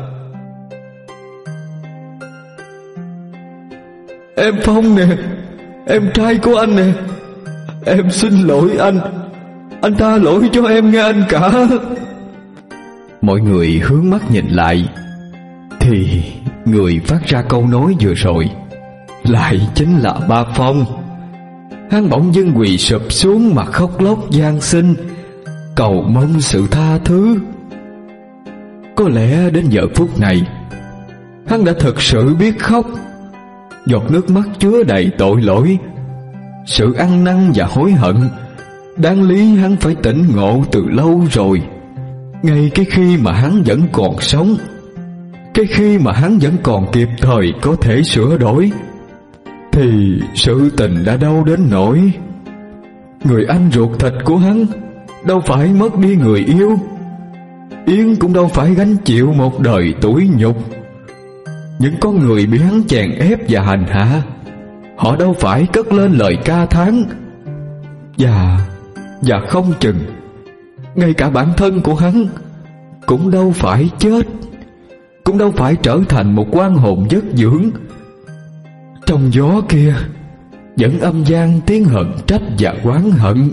Em Phong nè, em trai của anh nè, em xin lỗi anh. Anh tha lỗi cho em nghe anh cả. Mọi người hướng mắt nhìn lại, thì người phát ra câu nói vừa rồi lại chính là ba Phong. Hắn bỗng dưng quỳ sụp xuống mà khóc lóc van xin, cầu mong sự tha thứ. Có lẽ đến giờ phút này, hắn đã thực sự biết khóc. Giọt nước mắt chứa đầy tội lỗi, sự ăn năn và hối hận. Đáng lý hắn phải tỉnh ngộ từ lâu rồi, ngay cái khi mà hắn vẫn còn sống, cái khi mà hắn vẫn còn kịp thời có thể sửa đổi, thì sự tình đã đâu đến nỗi. Người anh ruột thịt của hắn đâu phải mất đi người yêu, Yến cũng đâu phải gánh chịu một đời tủi nhục. Những con người bị hắn chèn ép và hành hạ, họ đâu phải cất lên lời ca thán. Và Và không chừng ngay cả bản thân của hắn cũng đâu phải chết, cũng đâu phải trở thành một oan hồn vất dưỡng. Trong gió kia vẫn âm vang tiếng hận trách và oán hận.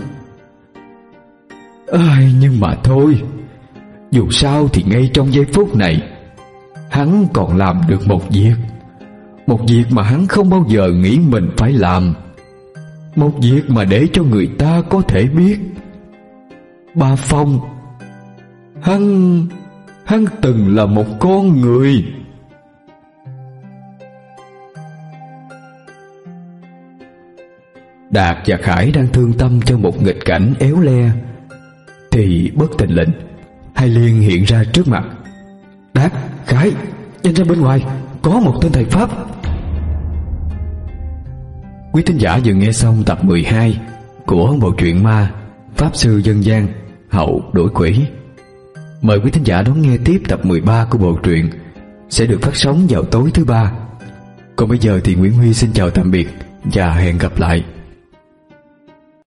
Ai, nhưng mà thôi, dù sao thì ngay trong giây phút này, hắn còn làm được một việc, một việc mà hắn không bao giờ nghĩ mình phải làm.
một việc mà để cho người ta có thể biết. Ba Phong, Hắn Hắn từng là một con người. Đạt và Khải đang thương tâm cho một nghịch cảnh éo le, thì bất thình lình hai Liên hiện ra trước mặt. Đạt, Khải, nhanh ra bên ngoài, có một tên thầy Pháp. Quý thính giả vừa nghe xong tập mười hai của bộ truyện ma Pháp Sư Dân gian Hậu Đổi Quỷ. Mời quý thính giả đón nghe tiếp tập mười ba của bộ truyện, sẽ được phát sóng vào tối thứ ba. Còn bây giờ thì Nguyễn Huy xin chào tạm biệt và hẹn gặp lại.